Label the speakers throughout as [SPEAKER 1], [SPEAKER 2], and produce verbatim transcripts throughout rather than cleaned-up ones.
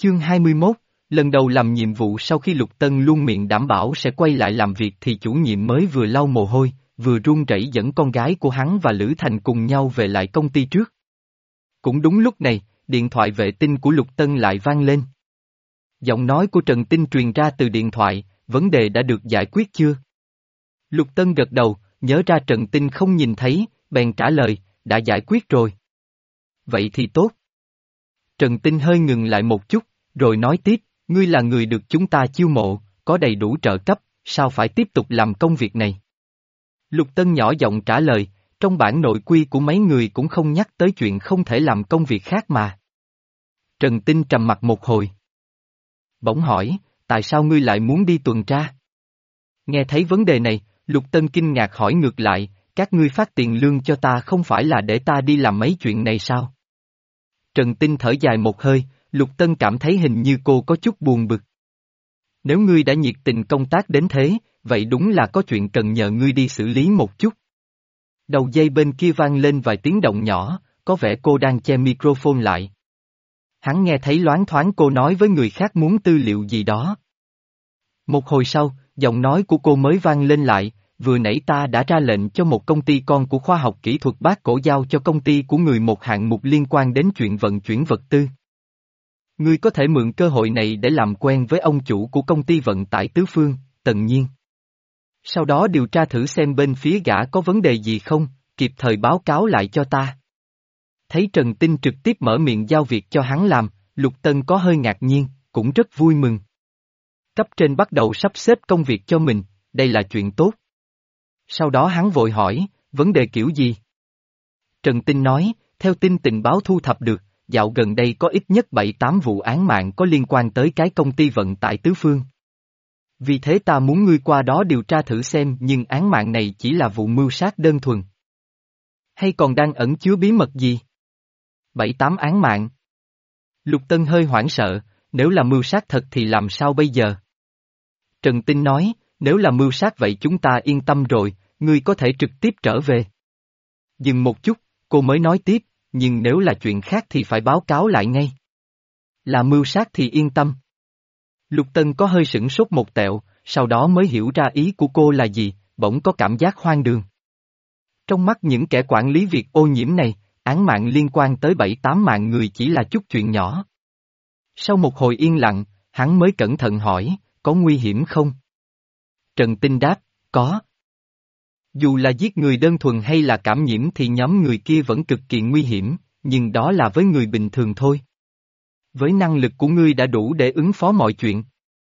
[SPEAKER 1] Chương hai mươi mốt, lần đầu làm nhiệm vụ sau khi Lục Tân luôn miệng đảm bảo sẽ quay lại làm việc thì chủ nhiệm mới vừa lau mồ hôi, vừa run rẩy dẫn con gái của hắn và Lữ Thành cùng nhau về lại công ty trước. Cũng đúng lúc này, điện thoại vệ tinh của Lục Tân lại vang lên. Giọng nói của Trần Tinh truyền ra từ điện thoại, vấn đề đã được giải quyết chưa? Lục Tân gật đầu, nhớ ra Trần Tinh không nhìn thấy, bèn trả lời, đã giải quyết rồi. Vậy thì tốt. Trần Tinh hơi ngừng lại một chút, rồi nói tiếp, ngươi là người được chúng ta chiêu mộ, có đầy đủ trợ cấp, sao phải tiếp tục làm công việc này? Lục Tân nhỏ giọng trả lời, trong bản nội quy của mấy người cũng không nhắc tới chuyện không thể làm công việc khác mà. Trần Tinh trầm mặt một hồi. Bỗng hỏi, tại sao ngươi lại muốn đi tuần tra? Nghe thấy vấn đề này, Lục Tân kinh ngạc hỏi ngược lại, các ngươi phát tiền lương cho ta không phải là để ta đi làm mấy chuyện này sao? Trần Tinh thở dài một hơi, Lục Tân cảm thấy hình như cô có chút buồn bực. Nếu ngươi đã nhiệt tình công tác đến thế, vậy đúng là có chuyện cần nhờ ngươi đi xử lý một chút. Đầu dây bên kia vang lên vài tiếng động nhỏ, có vẻ cô đang che microphone lại. Hắn nghe thấy loáng thoáng cô nói với người khác muốn tư liệu gì đó. Một hồi sau, giọng nói của cô mới vang lên lại, vừa nãy ta đã ra lệnh cho một công ty con của khoa học kỹ thuật Bác Cổ giao cho công ty của người một hạng mục liên quan đến chuyện vận chuyển vật tư. Ngươi có thể mượn cơ hội này để làm quen với ông chủ của công ty vận tải Tứ Phương, Tần Nhiên. Sau đó điều tra thử xem bên phía gã có vấn đề gì không, kịp thời báo cáo lại cho ta. Thấy Trần Tinh trực tiếp mở miệng giao việc cho hắn làm, Lục Tân có hơi ngạc nhiên, cũng rất vui mừng. Cấp trên bắt đầu sắp xếp công việc cho mình, đây là chuyện tốt. Sau đó hắn vội hỏi, vấn đề kiểu gì? Trần Tinh nói, theo tin tình báo thu thập được, dạo gần đây có ít nhất bảy tám vụ án mạng có liên quan tới cái công ty vận tải Tứ Phương. Vì thế ta muốn ngươi qua đó điều tra thử xem nhưng án mạng này chỉ là vụ mưu sát đơn thuần. Hay còn đang ẩn chứa bí mật gì? Bảy tám án mạng. Lục Tân hơi hoảng sợ, nếu là mưu sát thật thì làm sao bây giờ? Trần Tinh nói, nếu là mưu sát vậy chúng ta yên tâm rồi, ngươi có thể trực tiếp trở về. Dừng một chút, cô mới nói tiếp, nhưng nếu là chuyện khác thì phải báo cáo lại ngay. Là mưu sát thì yên tâm. Lục Tân có hơi sửng sốt một tẹo, sau đó mới hiểu ra ý của cô là gì, bỗng có cảm giác hoang đường. Trong mắt những kẻ quản lý việc ô nhiễm này, án mạng liên quan tới bảy tám mạng người chỉ là chút chuyện nhỏ. Sau một hồi yên lặng, hắn mới cẩn thận hỏi, có nguy hiểm không? Trần Tinh đáp, có. Dù là giết người đơn thuần hay là cảm nhiễm thì nhóm người kia vẫn cực kỳ nguy hiểm, nhưng đó là với người bình thường thôi. Với năng lực của ngươi đã đủ để ứng phó mọi chuyện.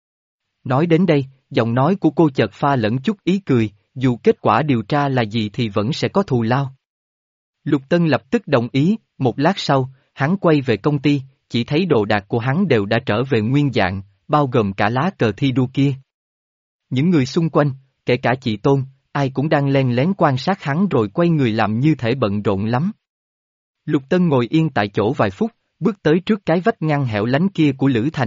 [SPEAKER 1] Nói đến đây, giọng nói của cô chợt pha lẫn chút ý cười, dù kết quả điều tra là gì thì vẫn sẽ có thù lao. Lục Tân lập tức đồng ý, một lát sau, hắn quay về công ty, chỉ thấy đồ đạc của hắn đều đã trở về nguyên dạng, bao gồm cả lá cờ thi đua kia. Những người xung quanh, kể cả chị Tôn, ai cũng đang len lén quan sát hắn rồi quay người làm như thể bận rộn lắm. Lục Tân ngồi yên tại chỗ vài phút, bước tới trước cái vách ngăn hẻo lánh kia của Lữ Thành.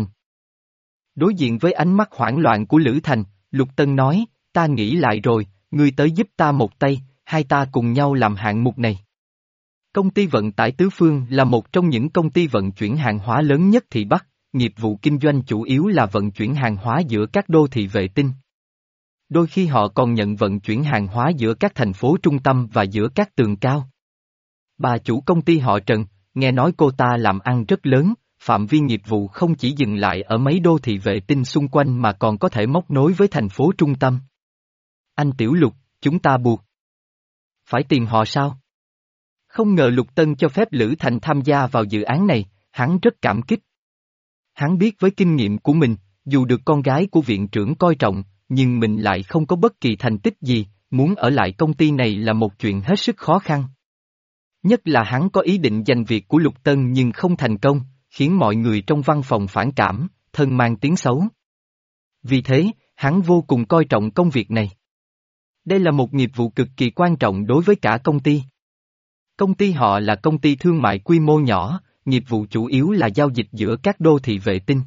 [SPEAKER 1] Đối diện với ánh mắt hoảng loạn của Lữ Thành, Lục Tân nói, ta nghĩ lại rồi, ngươi tới giúp ta một tay, hai ta cùng nhau làm hạng mục này. Công ty vận tải Tứ Phương là một trong những công ty vận chuyển hàng hóa lớn nhất thị Bắc, nghiệp vụ kinh doanh chủ yếu là vận chuyển hàng hóa giữa các đô thị vệ tinh. Đôi khi họ còn nhận vận chuyển hàng hóa giữa các thành phố trung tâm và giữa các tường cao. Bà chủ công ty họ Trần, nghe nói cô ta làm ăn rất lớn, phạm vi nghiệp vụ không chỉ dừng lại ở mấy đô thị vệ tinh xung quanh mà còn có thể móc nối với thành phố trung tâm. Anh Tiểu Lục, chúng ta buộc phải tìm họ sao? Không ngờ Lục Tân cho phép Lữ Thành tham gia vào dự án này, hắn rất cảm kích. Hắn biết với kinh nghiệm của mình, dù được con gái của viện trưởng coi trọng, nhưng mình lại không có bất kỳ thành tích gì, muốn ở lại công ty này là một chuyện hết sức khó khăn. Nhất là hắn có ý định giành việc của Lục Tân nhưng không thành công, khiến mọi người trong văn phòng phản cảm, thân mang tiếng xấu. Vì thế, hắn vô cùng coi trọng công việc này. Đây là một nghiệp vụ cực kỳ quan trọng đối với cả công ty. Công ty họ là công ty thương mại quy mô nhỏ, nghiệp vụ chủ yếu là giao dịch giữa các đô thị vệ tinh.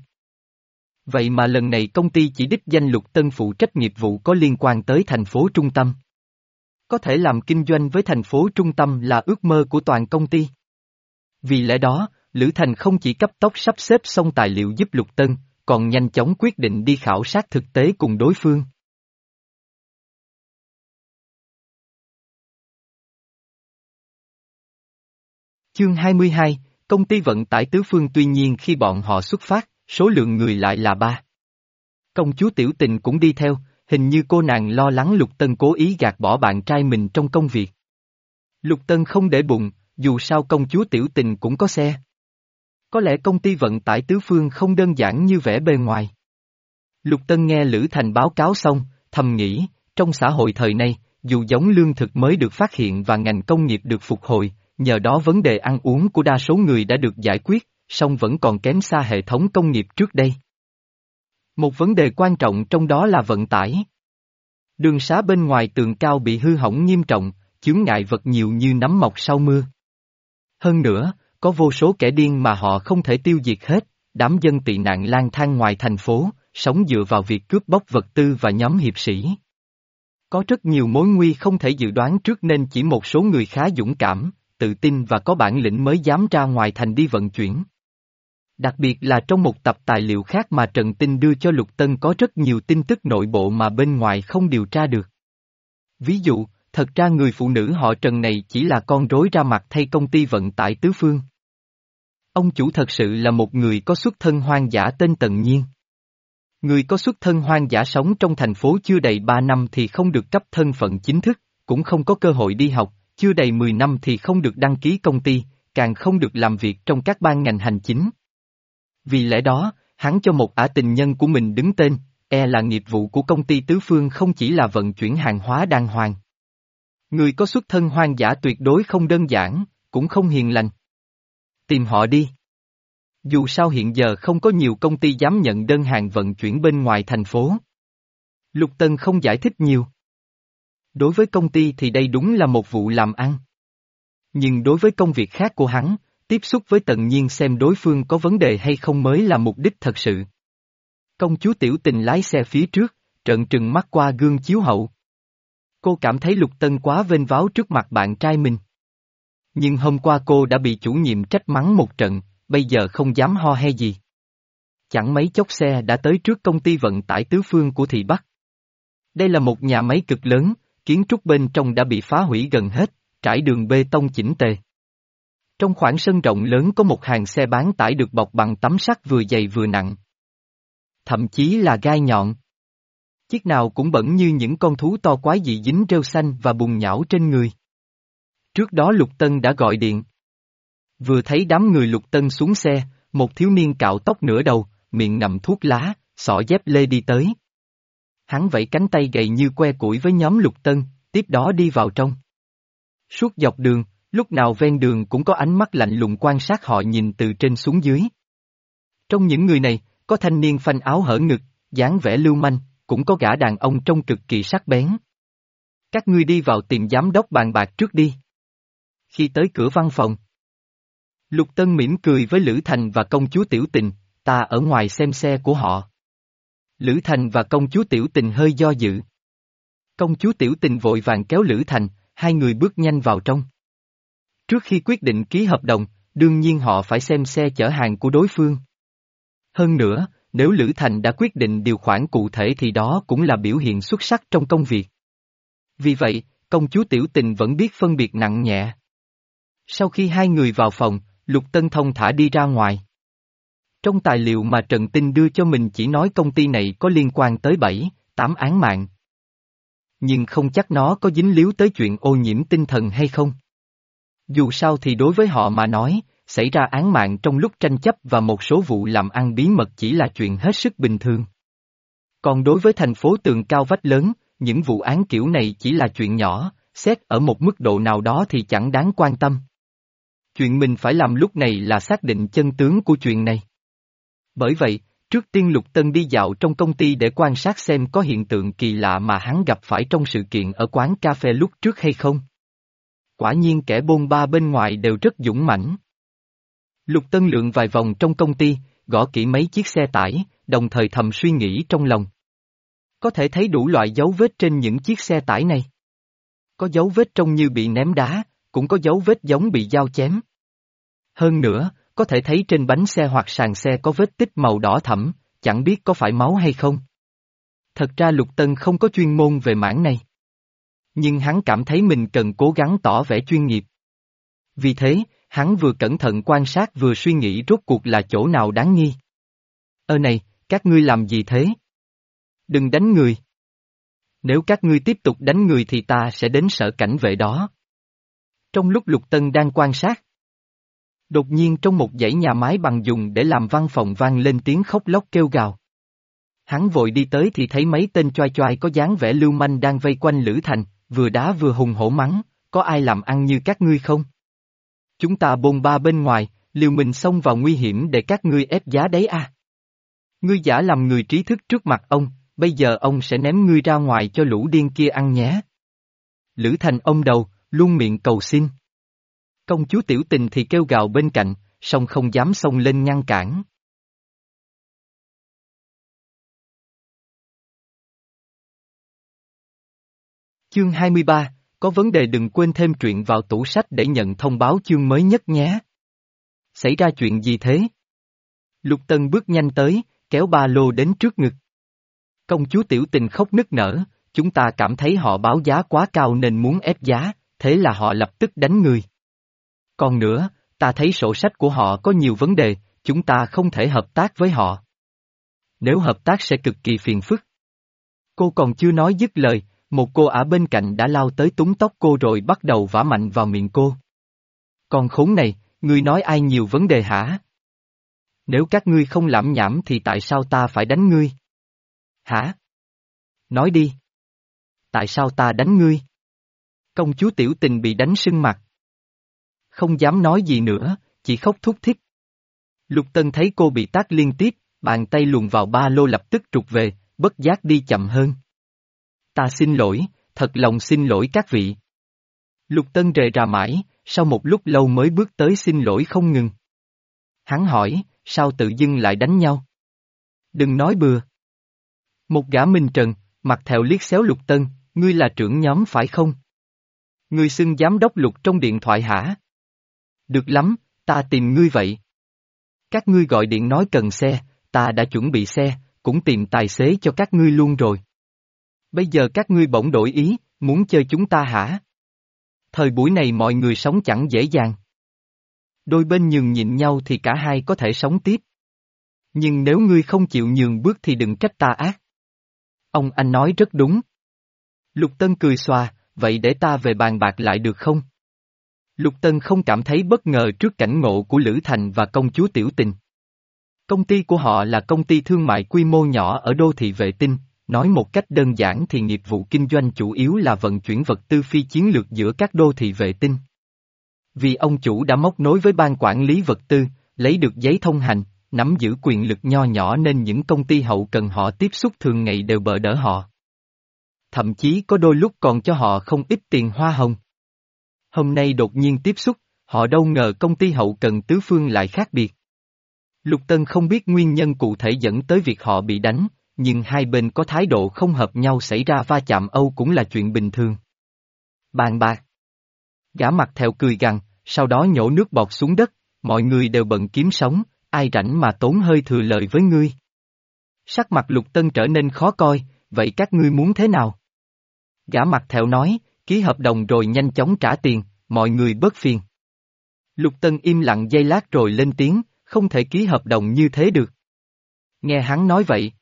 [SPEAKER 1] Vậy mà lần này công ty chỉ đích danh Lục Tân phụ trách nghiệp vụ có liên quan tới thành phố trung tâm. Có thể làm kinh doanh với thành phố trung tâm là ước mơ của toàn công ty. Vì lẽ đó, Lữ Thành không chỉ cấp tốc sắp xếp xong tài liệu giúp Lục Tân, còn nhanh chóng quyết định đi khảo sát thực tế cùng đối phương. Chương hai mươi hai, công ty vận tải tứ phương tuy nhiên khi bọn họ xuất phát, số lượng người lại là ba. Công chúa Tiểu Tình cũng đi theo, hình như cô nàng lo lắng Lục Tân cố ý gạt bỏ bạn trai mình trong công việc. Lục Tân không để bụng, dù sao công chúa Tiểu Tình cũng có xe. Có lẽ công ty vận tải tứ phương không đơn giản như vẻ bề ngoài. Lục Tân nghe Lữ Thành báo cáo xong, thầm nghĩ, trong xã hội thời nay, dù giống lương thực mới được phát hiện và ngành công nghiệp được phục hồi, nhờ đó vấn đề ăn uống của đa số người đã được giải quyết, song vẫn còn kém xa hệ thống công nghiệp trước đây. Một vấn đề quan trọng trong đó là vận tải. Đường xá bên ngoài tường cao bị hư hỏng nghiêm trọng, chướng ngại vật nhiều như nấm mọc sau mưa. Hơn nữa, có vô số kẻ điên mà họ không thể tiêu diệt hết, đám dân tị nạn lang thang ngoài thành phố, sống dựa vào việc cướp bóc vật tư và nhóm hiệp sĩ. Có rất nhiều mối nguy không thể dự đoán trước nên chỉ một số người khá dũng cảm, tự tin và có bản lĩnh mới dám ra ngoài thành đi vận chuyển. Đặc biệt là trong một tập tài liệu khác mà Trần Tinh đưa cho Lục Tân có rất nhiều tin tức nội bộ mà bên ngoài không điều tra được. Ví dụ, thật ra người phụ nữ họ Trần này chỉ là con rối ra mặt thay công ty vận tải tứ phương. Ông chủ thật sự là một người có xuất thân hoang dã tên Tần Nhiên. Người có xuất thân hoang dã sống trong thành phố chưa đầy ba năm thì không được cấp thân phận chính thức, cũng không có cơ hội đi học, chưa đầy mười năm thì không được đăng ký công ty, càng không được làm việc trong các ban ngành hành chính. Vì lẽ đó, hắn cho một ả tình nhân của mình đứng tên, e là nghiệp vụ của công ty tứ phương không chỉ là vận chuyển hàng hóa đàng hoàng. Người có xuất thân hoang dã tuyệt đối không đơn giản, cũng không hiền lành. Tìm họ đi. Dù sao hiện giờ không có nhiều công ty dám nhận đơn hàng vận chuyển bên ngoài thành phố. Lục Tân không giải thích nhiều. Đối với công ty thì đây đúng là một vụ làm ăn. Nhưng đối với công việc khác của hắn, tiếp xúc với Tần Nhiên xem đối phương có vấn đề hay không mới là mục đích thật sự. Công chúa Tiểu Tình lái xe phía trước, trợn trừng mắt qua gương chiếu hậu. Cô cảm thấy Lục Tân quá vênh váo trước mặt bạn trai mình. Nhưng hôm qua cô đã bị chủ nhiệm trách mắng một trận, bây giờ không dám ho he gì. Chẳng mấy chốc xe đã tới trước công ty vận tải tứ phương của thị Bắc. Đây là một nhà máy cực lớn, kiến trúc bên trong đã bị phá hủy gần hết, trải đường bê tông chỉnh tề. Trong khoảng sân rộng lớn có một hàng xe bán tải được bọc bằng tấm sắt vừa dày vừa nặng. Thậm chí là gai nhọn. Chiếc nào cũng bẩn như những con thú to quái dị dính rêu xanh và bùn nhão trên người. Trước đó Lục Tân đã gọi điện. Vừa thấy đám người Lục Tân xuống xe, một thiếu niên cạo tóc nửa đầu, miệng ngậm thuốc lá, xỏ dép lê đi tới. Hắn vẫy cánh tay gầy như que củi với nhóm Lục Tân, tiếp đó đi vào trong. Suốt dọc đường, lúc nào ven đường cũng có ánh mắt lạnh lùng quan sát họ nhìn từ trên xuống dưới. Trong những người này, có thanh niên phanh áo hở ngực, dáng vẻ lưu manh, cũng có gã đàn ông trông cực kỳ sắc bén. Các ngươi đi vào tìm giám đốc bàn bạc trước đi. Khi tới cửa văn phòng, Lục Tân mỉm cười với Lữ Thành và công chúa Tiểu Tình, ta ở ngoài xem xe của họ. Lữ Thành và công chúa Tiểu Tình hơi do dự. Công chúa Tiểu Tình vội vàng kéo Lữ Thành, hai người bước nhanh vào trong. Trước khi quyết định ký hợp đồng, đương nhiên họ phải xem xe chở hàng của đối phương. Hơn nữa, nếu Lữ Thành đã quyết định điều khoản cụ thể thì đó cũng là biểu hiện xuất sắc trong công việc. Vì vậy, công chúa Tiểu Tình vẫn biết phân biệt nặng nhẹ. Sau khi hai người vào phòng, Lục Tân thông thả đi ra ngoài. Trong tài liệu mà Trần Tinh đưa cho mình chỉ nói công ty này có liên quan tới bảy, tám án mạng. Nhưng không chắc nó có dính líu tới chuyện ô nhiễm tinh thần hay không. Dù sao thì đối với họ mà nói, xảy ra án mạng trong lúc tranh chấp và một số vụ làm ăn bí mật chỉ là chuyện hết sức bình thường. Còn đối với thành phố tường cao vách lớn, những vụ án kiểu này chỉ là chuyện nhỏ, xét ở một mức độ nào đó thì chẳng đáng quan tâm. Chuyện mình phải làm lúc này là xác định chân tướng của chuyện này. Bởi vậy, trước tiên Lục Tân đi dạo trong công ty để quan sát xem có hiện tượng kỳ lạ mà hắn gặp phải trong sự kiện ở quán cà phê lúc trước hay không. Quả nhiên kẻ bôn ba bên ngoài đều rất dũng mãnh. Lục Tân lượn vài vòng trong công ty, gõ kỹ mấy chiếc xe tải, đồng thời thầm suy nghĩ trong lòng. Có thể thấy đủ loại dấu vết trên những chiếc xe tải này. Có dấu vết trông như bị ném đá, cũng có dấu vết giống bị dao chém. Hơn nữa, có thể thấy trên bánh xe hoặc sàn xe có vết tích màu đỏ thẫm, chẳng biết có phải máu hay không. Thật ra Lục Tân không có chuyên môn về mảng này. Nhưng hắn cảm thấy mình cần cố gắng tỏ vẻ chuyên nghiệp. Vì thế, hắn vừa cẩn thận quan sát vừa suy nghĩ rốt cuộc là chỗ nào đáng nghi. Ơ này, các ngươi làm gì thế? Đừng đánh người. Nếu các ngươi tiếp tục đánh người thì ta sẽ đến sở cảnh vệ đó. Trong lúc Lục Tân đang quan sát, đột nhiên trong một dãy nhà mái bằng dùng để làm văn phòng vang lên tiếng khóc lóc kêu gào. Hắn vội đi tới thì thấy mấy tên choai choai có dáng vẻ lưu manh đang vây quanh Lữ Thành, vừa đá vừa hùng hổ mắng, có ai làm ăn như các ngươi không? Chúng ta bôn ba bên ngoài, liều mình xông vào nguy hiểm để các ngươi ép giá đấy à? Ngươi giả làm người trí thức trước mặt ông, bây giờ ông sẽ ném ngươi ra ngoài cho lũ điên kia ăn nhé. Lữ Thành ôm đầu, luôn miệng cầu xin. Công chúa Tiểu Tình thì kêu gào bên cạnh, song không dám xông lên ngăn cản. Chương hai mươi ba, có vấn đề đừng quên thêm truyện vào tủ sách để nhận thông báo chương mới nhất nhé. Xảy ra chuyện gì thế? Lục Tân bước nhanh tới, kéo ba lô đến trước ngực. Công chúa Tiểu Tình khóc nức nở, chúng ta cảm thấy họ báo giá quá cao nên muốn ép giá, thế là họ lập tức đánh người. Còn nữa, ta thấy sổ sách của họ có nhiều vấn đề, chúng ta không thể hợp tác với họ. Nếu hợp tác sẽ cực kỳ phiền phức. Cô còn chưa nói dứt lời, một cô ả bên cạnh đã lao tới túm tóc cô rồi bắt đầu vả mạnh vào miệng cô. Con khốn này, ngươi nói ai nhiều vấn đề hả? Nếu các ngươi không lảm nhảm thì tại sao ta phải đánh ngươi? Hả? Nói đi. Tại sao ta đánh ngươi? Công chúa Tiểu Tình bị đánh sưng mặt. Không dám nói gì nữa, chỉ khóc thút thít. Lục Tân thấy cô bị tát liên tiếp, bàn tay luồn vào ba lô lập tức trục về, bất giác đi chậm hơn. Ta xin lỗi, thật lòng xin lỗi các vị. Lục Tân rề rà mãi, sau một lúc lâu mới bước tới xin lỗi không ngừng. Hắn hỏi, sao tự dưng lại đánh nhau? Đừng nói bừa. Một gã minh trần, mặt thẹo liếc xéo Lục Tân, ngươi là trưởng nhóm phải không? Ngươi xưng giám đốc Lục trong điện thoại hả? Được lắm, ta tìm ngươi vậy. Các ngươi gọi điện nói cần xe, ta đã chuẩn bị xe, cũng tìm tài xế cho các ngươi luôn rồi. Bây giờ các ngươi bỗng đổi ý, muốn chơi chúng ta hả? Thời buổi này mọi người sống chẳng dễ dàng. Đôi bên nhường nhịn nhau thì cả hai có thể sống tiếp. Nhưng nếu ngươi không chịu nhường bước thì đừng trách ta ác. Ông anh nói rất đúng. Lục Tân cười xòa, vậy để ta về bàn bạc lại được không? Lục Tân không cảm thấy bất ngờ trước cảnh ngộ của Lữ Thành và công chúa Tiểu Tình. Công ty của họ là công ty thương mại quy mô nhỏ ở đô thị vệ tinh, nói một cách đơn giản thì nghiệp vụ kinh doanh chủ yếu là vận chuyển vật tư phi chiến lược giữa các đô thị vệ tinh. Vì ông chủ đã móc nối với ban quản lý vật tư, lấy được giấy thông hành, nắm giữ quyền lực nho nhỏ nên những công ty hậu cần họ tiếp xúc thường ngày đều bợ đỡ họ. Thậm chí có đôi lúc còn cho họ không ít tiền hoa hồng. Hôm nay đột nhiên tiếp xúc, họ đâu ngờ công ty hậu cần tứ phương lại khác biệt. Lục Tân không biết nguyên nhân cụ thể dẫn tới việc họ bị đánh, nhưng hai bên có thái độ không hợp nhau xảy ra va chạm Âu cũng là chuyện bình thường. Bàn bạc. Gã mặt thẹo cười gằn, sau đó nhổ nước bọt xuống đất, mọi người đều bận kiếm sống, ai rảnh mà tốn hơi thừa lời với ngươi. Sắc mặt Lục Tân trở nên khó coi, vậy các ngươi muốn thế nào? Gã mặt thẹo nói, ký hợp đồng rồi nhanh chóng trả tiền, mọi người bớt phiền. Lục Tân im lặng giây lát rồi lên tiếng, không thể ký hợp đồng như thế được. Nghe hắn nói vậy.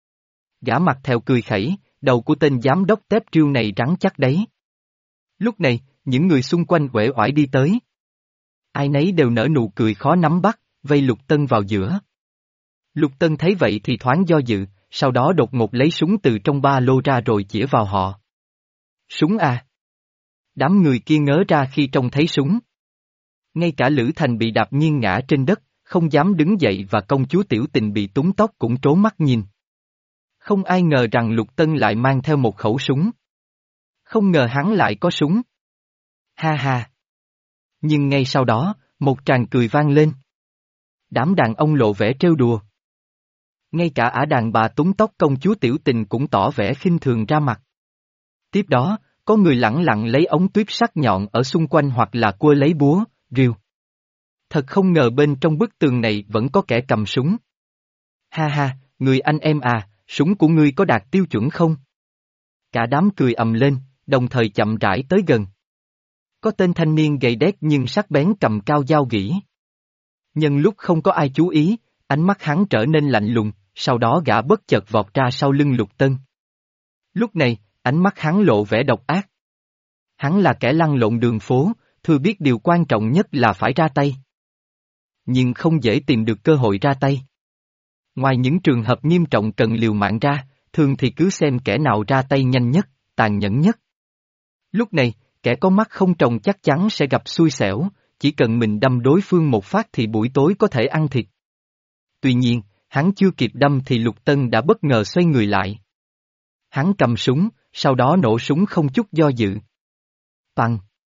[SPEAKER 1] Gã mặt thẹo cười khẩy, đầu của tên giám đốc tép triêu này rắn chắc đấy. Lúc này, những người xung quanh uể oải đi tới. Ai nấy đều nở nụ cười khó nắm bắt, vây Lục Tân vào giữa. Lục Tân thấy vậy thì thoáng do dự, sau đó đột ngột lấy súng từ trong ba lô ra rồi chĩa vào họ. Súng à? Đám người kia ngớ ra khi trông thấy súng. Ngay cả Lữ Thành bị đạp nghiêng ngã trên đất, không dám đứng dậy và công chúa Tiểu Tình bị túm tóc cũng trố mắt nhìn. Không ai ngờ rằng Lục Tân lại mang theo một khẩu súng. Không ngờ hắn lại có súng. Ha ha. Nhưng ngay sau đó, một tràng cười vang lên. Đám đàn ông lộ vẻ trêu đùa. Ngay cả ả đàn bà túm tóc công chúa Tiểu Tình cũng tỏ vẻ khinh thường ra mặt. Tiếp đó, có người lẳng lặng lấy ống tuyếp sắc nhọn ở xung quanh hoặc là cua lấy búa, rìu. Thật không ngờ bên trong bức tường này vẫn có kẻ cầm súng. Ha ha, người anh em à, súng của ngươi có đạt tiêu chuẩn không? Cả đám cười ầm lên, đồng thời chậm rãi tới gần. Có tên thanh niên gầy đét nhưng sắc bén cầm cao dao gỉ. Nhân lúc không có ai chú ý, ánh mắt hắn trở nên lạnh lùng, sau đó gã bất chợt vọt ra sau lưng Lục Tân. Lúc này, ánh mắt hắn lộ vẻ độc ác. Hắn là kẻ lăn lộn đường phố, thừa biết điều quan trọng nhất là phải ra tay. Nhưng không dễ tìm được cơ hội ra tay. Ngoài những trường hợp nghiêm trọng cần liều mạng ra, thường thì cứ xem kẻ nào ra tay nhanh nhất, tàn nhẫn nhất. Lúc này, kẻ có mắt không trồng chắc chắn sẽ gặp xui xẻo, chỉ cần mình đâm đối phương một phát thì buổi tối có thể ăn thịt. Tuy nhiên, hắn chưa kịp đâm thì Lục Tân đã bất ngờ xoay người lại. Hắn cầm súng, sau đó nổ súng không chút do dự. Bằng!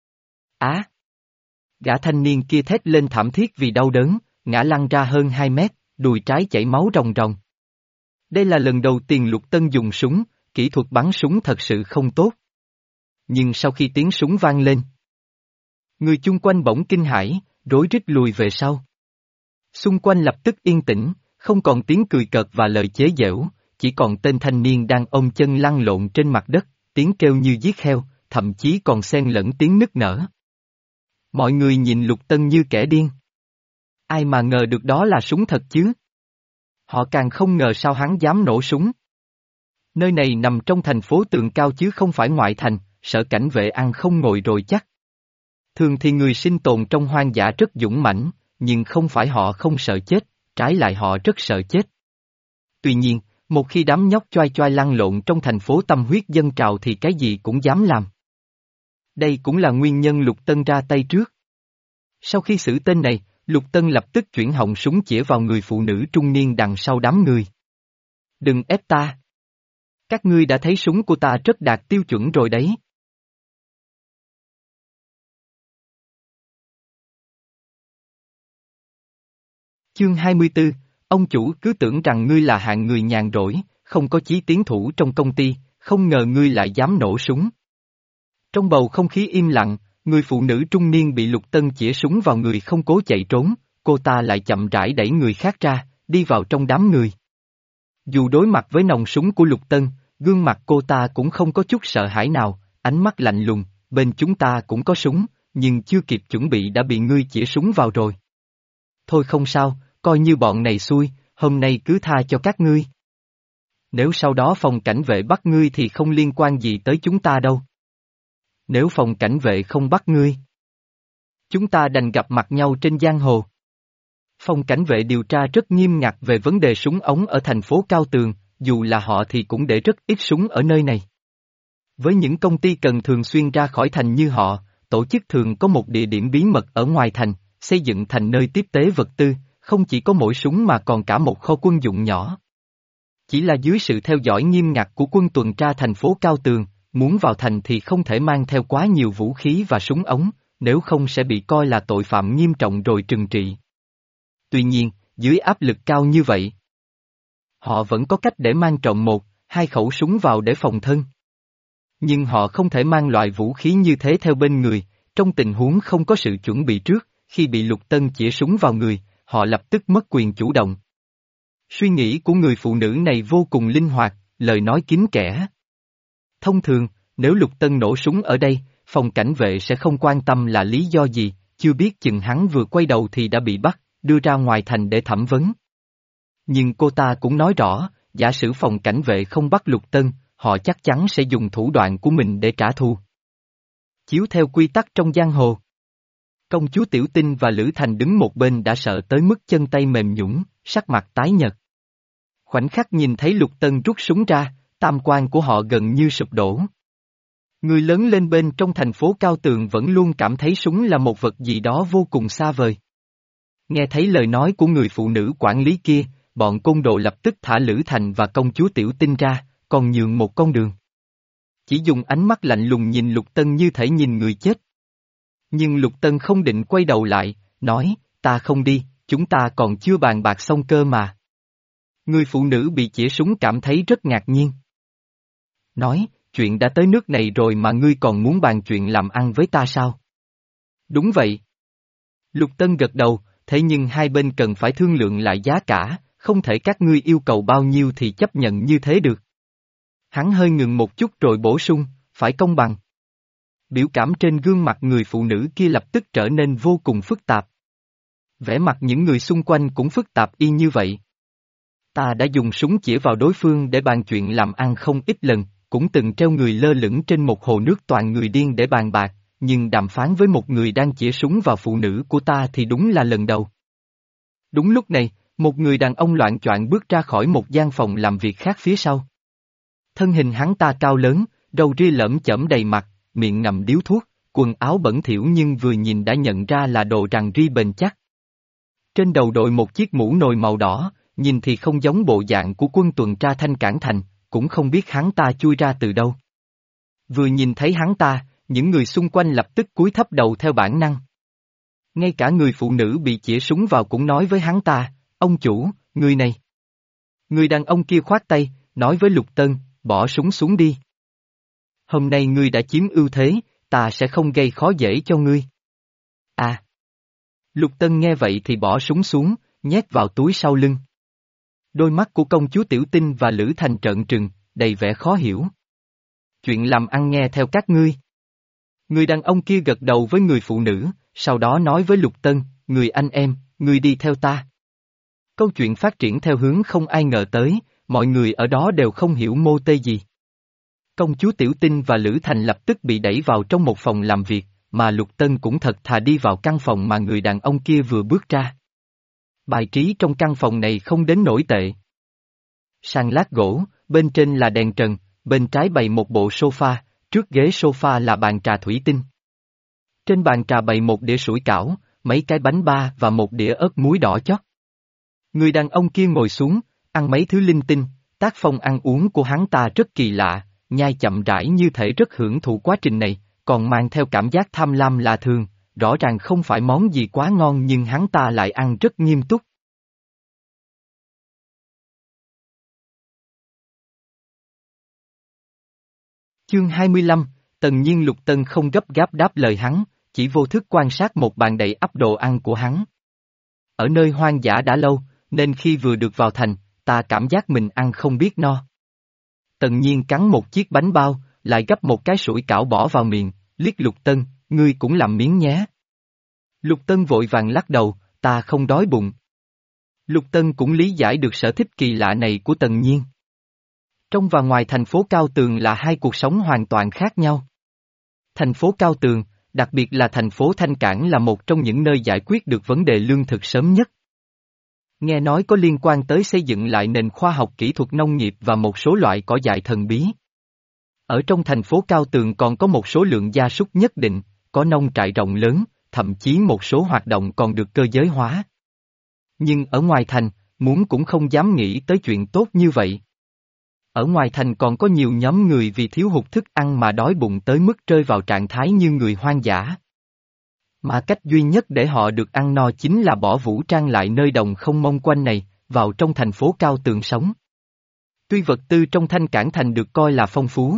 [SPEAKER 1] Á! Gã thanh niên kia thét lên thảm thiết vì đau đớn, ngã lăn ra hơn hai mét, đùi trái chảy máu ròng ròng. Đây là lần đầu tiên Lục Tân dùng súng, kỹ thuật bắn súng thật sự không tốt. Nhưng sau khi tiếng súng vang lên, người chung quanh bỗng kinh hãi, rối rít lùi về sau. Xung quanh lập tức yên tĩnh, không còn tiếng cười cợt và lời chế giễu, chỉ còn tên thanh niên đang ôm chân lăn lộn trên mặt đất, tiếng kêu như giết heo, thậm chí còn xen lẫn tiếng nức nở. Mọi người nhìn Lục Tân như kẻ điên. Ai mà ngờ được đó là súng thật chứ? Họ càng không ngờ sao hắn dám nổ súng. Nơi này nằm trong thành phố tường cao chứ không phải ngoại thành, sợ cảnh vệ ăn không ngồi rồi chắc. Thường thì người sinh tồn trong hoang dã rất dũng mãnh, nhưng không phải họ không sợ chết, trái lại họ rất sợ chết. Tuy nhiên, một khi đám nhóc choai choai lăn lộn trong thành phố tâm huyết dâng trào thì cái gì cũng dám làm. Đây cũng là nguyên nhân Lục Tân ra tay trước. Sau khi xử tên này, Lục Tân lập tức chuyển họng súng chĩa vào người phụ nữ trung niên đằng sau đám người. Đừng ép ta. Các ngươi đã thấy súng của ta rất đạt tiêu chuẩn rồi đấy. Chương hai mươi tư, ông chủ cứ tưởng rằng ngươi là hạng người nhàn rỗi, không có chí tiến thủ trong công ty, không ngờ ngươi lại dám nổ súng. Trong bầu không khí im lặng, người phụ nữ trung niên bị Lục Tân chĩa súng vào người không cố chạy trốn, cô ta lại chậm rãi đẩy người khác ra, đi vào trong đám người. Dù đối mặt với nòng súng của Lục Tân, gương mặt cô ta cũng không có chút sợ hãi nào, ánh mắt lạnh lùng, bên chúng ta cũng có súng, nhưng chưa kịp chuẩn bị đã bị ngươi chĩa súng vào rồi. Thôi không sao, coi như bọn này xui, hôm nay cứ tha cho các ngươi. Nếu sau đó phòng cảnh vệ bắt ngươi thì không liên quan gì tới chúng ta đâu. Nếu phòng cảnh vệ không bắt ngươi, chúng ta đành gặp mặt nhau trên giang hồ. Phòng cảnh vệ điều tra rất nghiêm ngặt về vấn đề súng ống ở thành phố Cao Tường, dù là họ thì cũng để rất ít súng ở nơi này. Với những công ty cần thường xuyên ra khỏi thành như họ, tổ chức thường có một địa điểm bí mật ở ngoài thành, xây dựng thành nơi tiếp tế vật tư, không chỉ có mỗi súng mà còn cả một kho quân dụng nhỏ. Chỉ là dưới sự theo dõi nghiêm ngặt của quân tuần tra thành phố Cao Tường, muốn vào thành thì không thể mang theo quá nhiều vũ khí và súng ống, nếu không sẽ bị coi là tội phạm nghiêm trọng rồi trừng trị. Tuy nhiên, dưới áp lực cao như vậy, họ vẫn có cách để mang trộm một, hai khẩu súng vào để phòng thân. Nhưng họ không thể mang loại vũ khí như thế theo bên người, trong tình huống không có sự chuẩn bị trước, khi bị Lục Tân chĩa súng vào người, họ lập tức mất quyền chủ động. Suy nghĩ của người phụ nữ này vô cùng linh hoạt, lời nói kín kẽ. Thông thường, nếu Lục Tân nổ súng ở đây, phòng cảnh vệ sẽ không quan tâm là lý do gì, chưa biết chừng hắn vừa quay đầu thì đã bị bắt, đưa ra ngoài thành để thẩm vấn. Nhưng cô ta cũng nói rõ, giả sử phòng cảnh vệ không bắt Lục Tân, họ chắc chắn sẽ dùng thủ đoạn của mình để trả thù. Chiếu theo quy tắc trong giang hồ, công chúa Tiểu Tinh và Lữ Thành đứng một bên đã sợ tới mức chân tay mềm nhũn, sắc mặt tái nhợt. Khoảnh khắc nhìn thấy Lục Tân rút súng ra, tam quan của họ gần như sụp đổ. Người lớn lên bên trong thành phố Cao Tường vẫn luôn cảm thấy súng là một vật gì đó vô cùng xa vời. Nghe thấy lời nói của người phụ nữ quản lý kia, bọn côn đồ lập tức thả Lữ Thành và công chúa Tiểu Tinh ra, còn nhường một con đường. Chỉ dùng ánh mắt lạnh lùng nhìn Lục Tân như thể nhìn người chết. Nhưng Lục Tân không định quay đầu lại, nói, ta không đi, chúng ta còn chưa bàn bạc xong cơ mà. Người phụ nữ bị chĩa súng cảm thấy rất ngạc nhiên. Nói, chuyện đã tới nước này rồi mà ngươi còn muốn bàn chuyện làm ăn với ta sao? Đúng vậy. Lục Tân gật đầu, thế nhưng hai bên cần phải thương lượng lại giá cả, không thể các ngươi yêu cầu bao nhiêu thì chấp nhận như thế được. Hắn hơi ngừng một chút rồi bổ sung, phải công bằng. Biểu cảm trên gương mặt người phụ nữ kia lập tức trở nên vô cùng phức tạp. Vẻ mặt những người xung quanh cũng phức tạp y như vậy. Ta đã dùng súng chĩa vào đối phương để bàn chuyện làm ăn không ít lần, cũng từng treo người lơ lửng trên một hồ nước toàn người điên để bàn bạc, nhưng đàm phán với một người đang chĩa súng vào phụ nữ của ta thì đúng là lần đầu. Đúng lúc này, một người đàn ông loạng choạng bước ra khỏi một gian phòng làm việc khác phía sau. Thân hình hắn ta cao lớn, râu ria lởm chởm đầy mặt, miệng ngậm điếu thuốc, quần áo bẩn thỉu nhưng vừa nhìn đã nhận ra là đồ rằn ri bền chắc. Trên đầu đội một chiếc mũ nồi màu đỏ, nhìn thì không giống bộ dạng của quân tuần tra Thanh Cảng Thành, cũng không biết hắn ta chui ra từ đâu. Vừa nhìn thấy hắn ta, những người xung quanh lập tức cúi thấp đầu theo bản năng. Ngay cả người phụ nữ bị chĩa súng vào cũng nói với hắn ta, ông chủ, người này. Người đàn ông kia khoát tay, nói với Lục Tân, bỏ súng xuống đi. Hôm nay ngươi đã chiếm ưu thế, ta sẽ không gây khó dễ cho ngươi. À! Lục Tân nghe vậy thì bỏ súng xuống, nhét vào túi sau lưng. Đôi mắt của công chúa Tiểu Tinh và Lữ Thành trợn trừng, đầy vẻ khó hiểu. Chuyện làm ăn nghe theo các ngươi. Người đàn ông kia gật đầu với người phụ nữ, sau đó nói với Lục Tân, người anh em, ngươi đi theo ta. Câu chuyện phát triển theo hướng không ai ngờ tới, mọi người ở đó đều không hiểu mô tê gì. Công chúa Tiểu Tinh và Lữ Thành lập tức bị đẩy vào trong một phòng làm việc, mà Lục Tân cũng thật thà đi vào căn phòng mà người đàn ông kia vừa bước ra. Bài trí trong căn phòng này không đến nổi tệ. Sàn lát gỗ, bên trên là đèn trần, bên trái bày một bộ sofa, trước ghế sofa là bàn trà thủy tinh. Trên bàn trà bày một đĩa sủi cảo, mấy cái bánh ba và một đĩa ớt muối đỏ chót. Người đàn ông kia ngồi xuống, ăn mấy thứ linh tinh, tác phong ăn uống của hắn ta rất kỳ lạ, nhai chậm rãi như thể rất hưởng thụ quá trình này, còn mang theo cảm giác tham lam lạ thường, rõ ràng không phải món gì quá ngon nhưng hắn ta lại ăn rất nghiêm túc. Chương hai mươi lăm, Tần nhiên Lục Tân không gấp gáp đáp lời hắn, chỉ vô thức quan sát một bàn đầy ắp đồ ăn của hắn. Ở nơi hoang dã đã lâu, nên khi vừa được vào thành, ta cảm giác mình ăn không biết no. Tần nhiên cắn một chiếc bánh bao, lại gấp một cái sủi cảo bỏ vào miệng, liếc Lục Tân, ngươi cũng làm miếng nhé. Lục Tân vội vàng lắc đầu, ta không đói bụng. Lục Tân cũng lý giải được sở thích kỳ lạ này của Tần nhiên. Trong và ngoài thành phố Cao Tường là hai cuộc sống hoàn toàn khác nhau. Thành phố Cao Tường, đặc biệt là thành phố Thanh Cảng là một trong những nơi giải quyết được vấn đề lương thực sớm nhất. Nghe nói có liên quan tới xây dựng lại nền khoa học kỹ thuật nông nghiệp và một số loại cỏ dại thần bí. Ở trong thành phố Cao Tường còn có một số lượng gia súc nhất định, có nông trại rộng lớn, thậm chí một số hoạt động còn được cơ giới hóa. Nhưng ở ngoài thành, muốn cũng không dám nghĩ tới chuyện tốt như vậy. Ở ngoài thành còn có nhiều nhóm người vì thiếu hụt thức ăn mà đói bụng tới mức rơi vào trạng thái như người hoang dã. Mà cách duy nhất để họ được ăn no chính là bỏ vũ trang lại nơi đồng không mông quanh này, vào trong thành phố Cao Tường sống. Tuy vật tư trong Thanh Cảng Thành được coi là phong phú.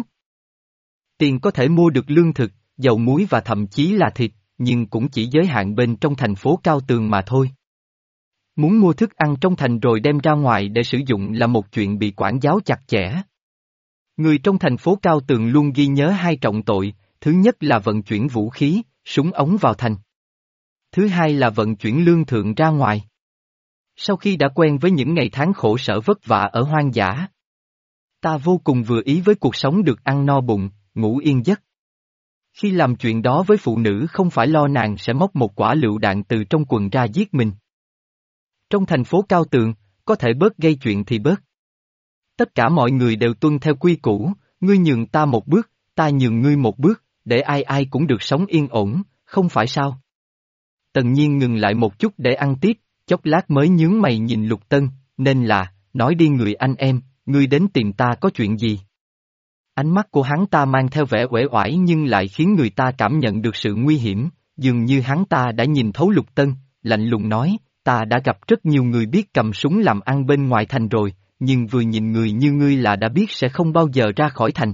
[SPEAKER 1] Tiền có thể mua được lương thực, dầu muối và thậm chí là thịt, nhưng cũng chỉ giới hạn bên trong thành phố Cao Tường mà thôi. Muốn mua thức ăn trong thành rồi đem ra ngoài để sử dụng là một chuyện bị quản giáo chặt chẽ. Người trong thành phố Cao Tường luôn ghi nhớ hai trọng tội, thứ nhất là vận chuyển vũ khí, súng ống vào thành. Thứ hai là vận chuyển lương thượng ra ngoài. Sau khi đã quen với những ngày tháng khổ sở vất vả ở hoang dã, ta vô cùng vừa ý với cuộc sống được ăn no bụng, ngủ yên giấc. Khi làm chuyện đó với phụ nữ không phải lo nàng sẽ móc một quả lựu đạn từ trong quần ra giết mình. Trong thành phố Cao Tường, có thể bớt gây chuyện thì bớt. Tất cả mọi người đều tuân theo quy củ, ngươi nhường ta một bước, ta nhường ngươi một bước, để ai ai cũng được sống yên ổn, không phải sao? Tần nhiên ngừng lại một chút để ăn tiếp, chốc lát mới nhướng mày nhìn Lục Tân, nên là, nói đi người anh em, ngươi đến tìm ta có chuyện gì? Ánh mắt của hắn ta mang theo vẻ uể oải nhưng lại khiến người ta cảm nhận được sự nguy hiểm, dường như hắn ta đã nhìn thấu Lục Tân, lạnh lùng nói, ta đã gặp rất nhiều người biết cầm súng làm ăn bên ngoài thành rồi, nhưng vừa nhìn người như ngươi là đã biết sẽ không bao giờ ra khỏi thành.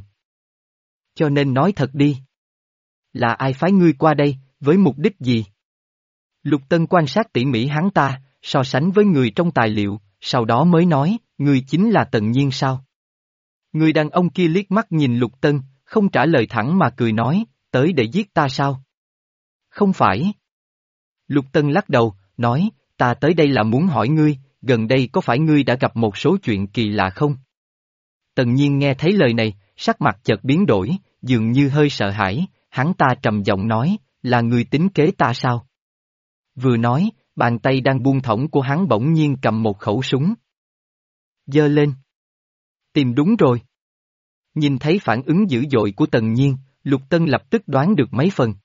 [SPEAKER 1] Cho nên nói thật đi. Là ai phái ngươi qua đây, với mục đích gì? Lục Tân quan sát tỉ mỉ hắn ta, so sánh với người trong tài liệu, sau đó mới nói, ngươi chính là Tần Nhiên sao? Người đàn ông kia liếc mắt nhìn Lục Tân, không trả lời thẳng mà cười nói, tới để giết ta sao? Không phải. Lục Tân lắc đầu, nói, ta tới đây là muốn hỏi ngươi, gần đây có phải ngươi đã gặp một số chuyện kỳ lạ không? Tần Nhiên nghe thấy lời này, sắc mặt chợt biến đổi, dường như hơi sợ hãi, hắn ta trầm giọng nói, là ngươi tính kế ta sao? Vừa nói, bàn tay đang buông thõng của hắn bỗng nhiên cầm một khẩu súng. Giơ lên. Tìm đúng rồi. Nhìn thấy phản ứng dữ dội của Tần Nhiên, Lục Tân lập tức đoán được mấy phần.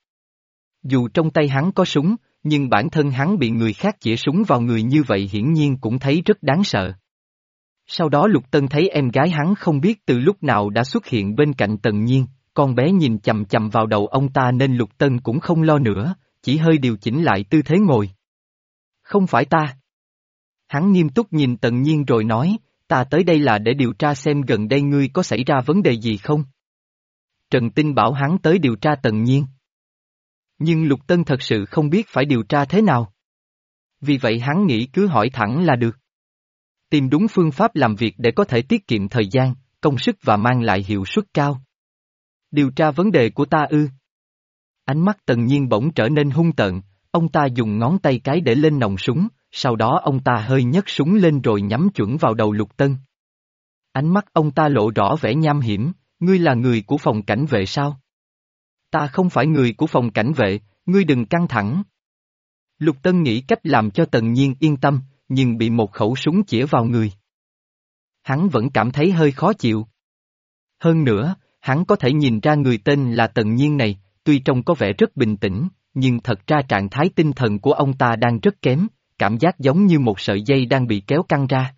[SPEAKER 1] Dù trong tay hắn có súng, nhưng bản thân hắn bị người khác chĩa súng vào người như vậy hiển nhiên cũng thấy rất đáng sợ. Sau đó Lục Tân thấy em gái hắn không biết từ lúc nào đã xuất hiện bên cạnh Tần Nhiên, con bé nhìn chầm chầm vào đầu ông ta nên Lục Tân cũng không lo nữa, chỉ hơi điều chỉnh lại tư thế ngồi. Không phải ta. Hắn nghiêm túc nhìn Tần Nhiên rồi nói, ta tới đây là để điều tra xem gần đây ngươi có xảy ra vấn đề gì không. Trần Tinh bảo hắn tới điều tra Tần Nhiên. Nhưng Lục Tân thật sự không biết phải điều tra thế nào. Vì vậy hắn nghĩ cứ hỏi thẳng là được. Tìm đúng phương pháp làm việc để có thể tiết kiệm thời gian, công sức và mang lại hiệu suất cao. Điều tra vấn đề của ta ư. Ánh mắt Tần Nhiên bỗng trở nên hung tợn, ông ta dùng ngón tay cái để lên nòng súng, sau đó ông ta hơi nhấc súng lên rồi nhắm chuẩn vào đầu Lục Tân. Ánh mắt ông ta lộ rõ vẻ nham hiểm, ngươi là người của phòng cảnh vệ sao? Ta không phải người của phòng cảnh vệ, ngươi đừng căng thẳng. Lục Tân nghĩ cách làm cho Tần Nhiên yên tâm, nhưng bị một khẩu súng chĩa vào người. Hắn vẫn cảm thấy hơi khó chịu. Hơn nữa, hắn có thể nhìn ra người tên là Tần Nhiên này, tuy trông có vẻ rất bình tĩnh, nhưng thật ra trạng thái tinh thần của ông ta đang rất kém, cảm giác giống như một sợi dây đang bị kéo căng ra.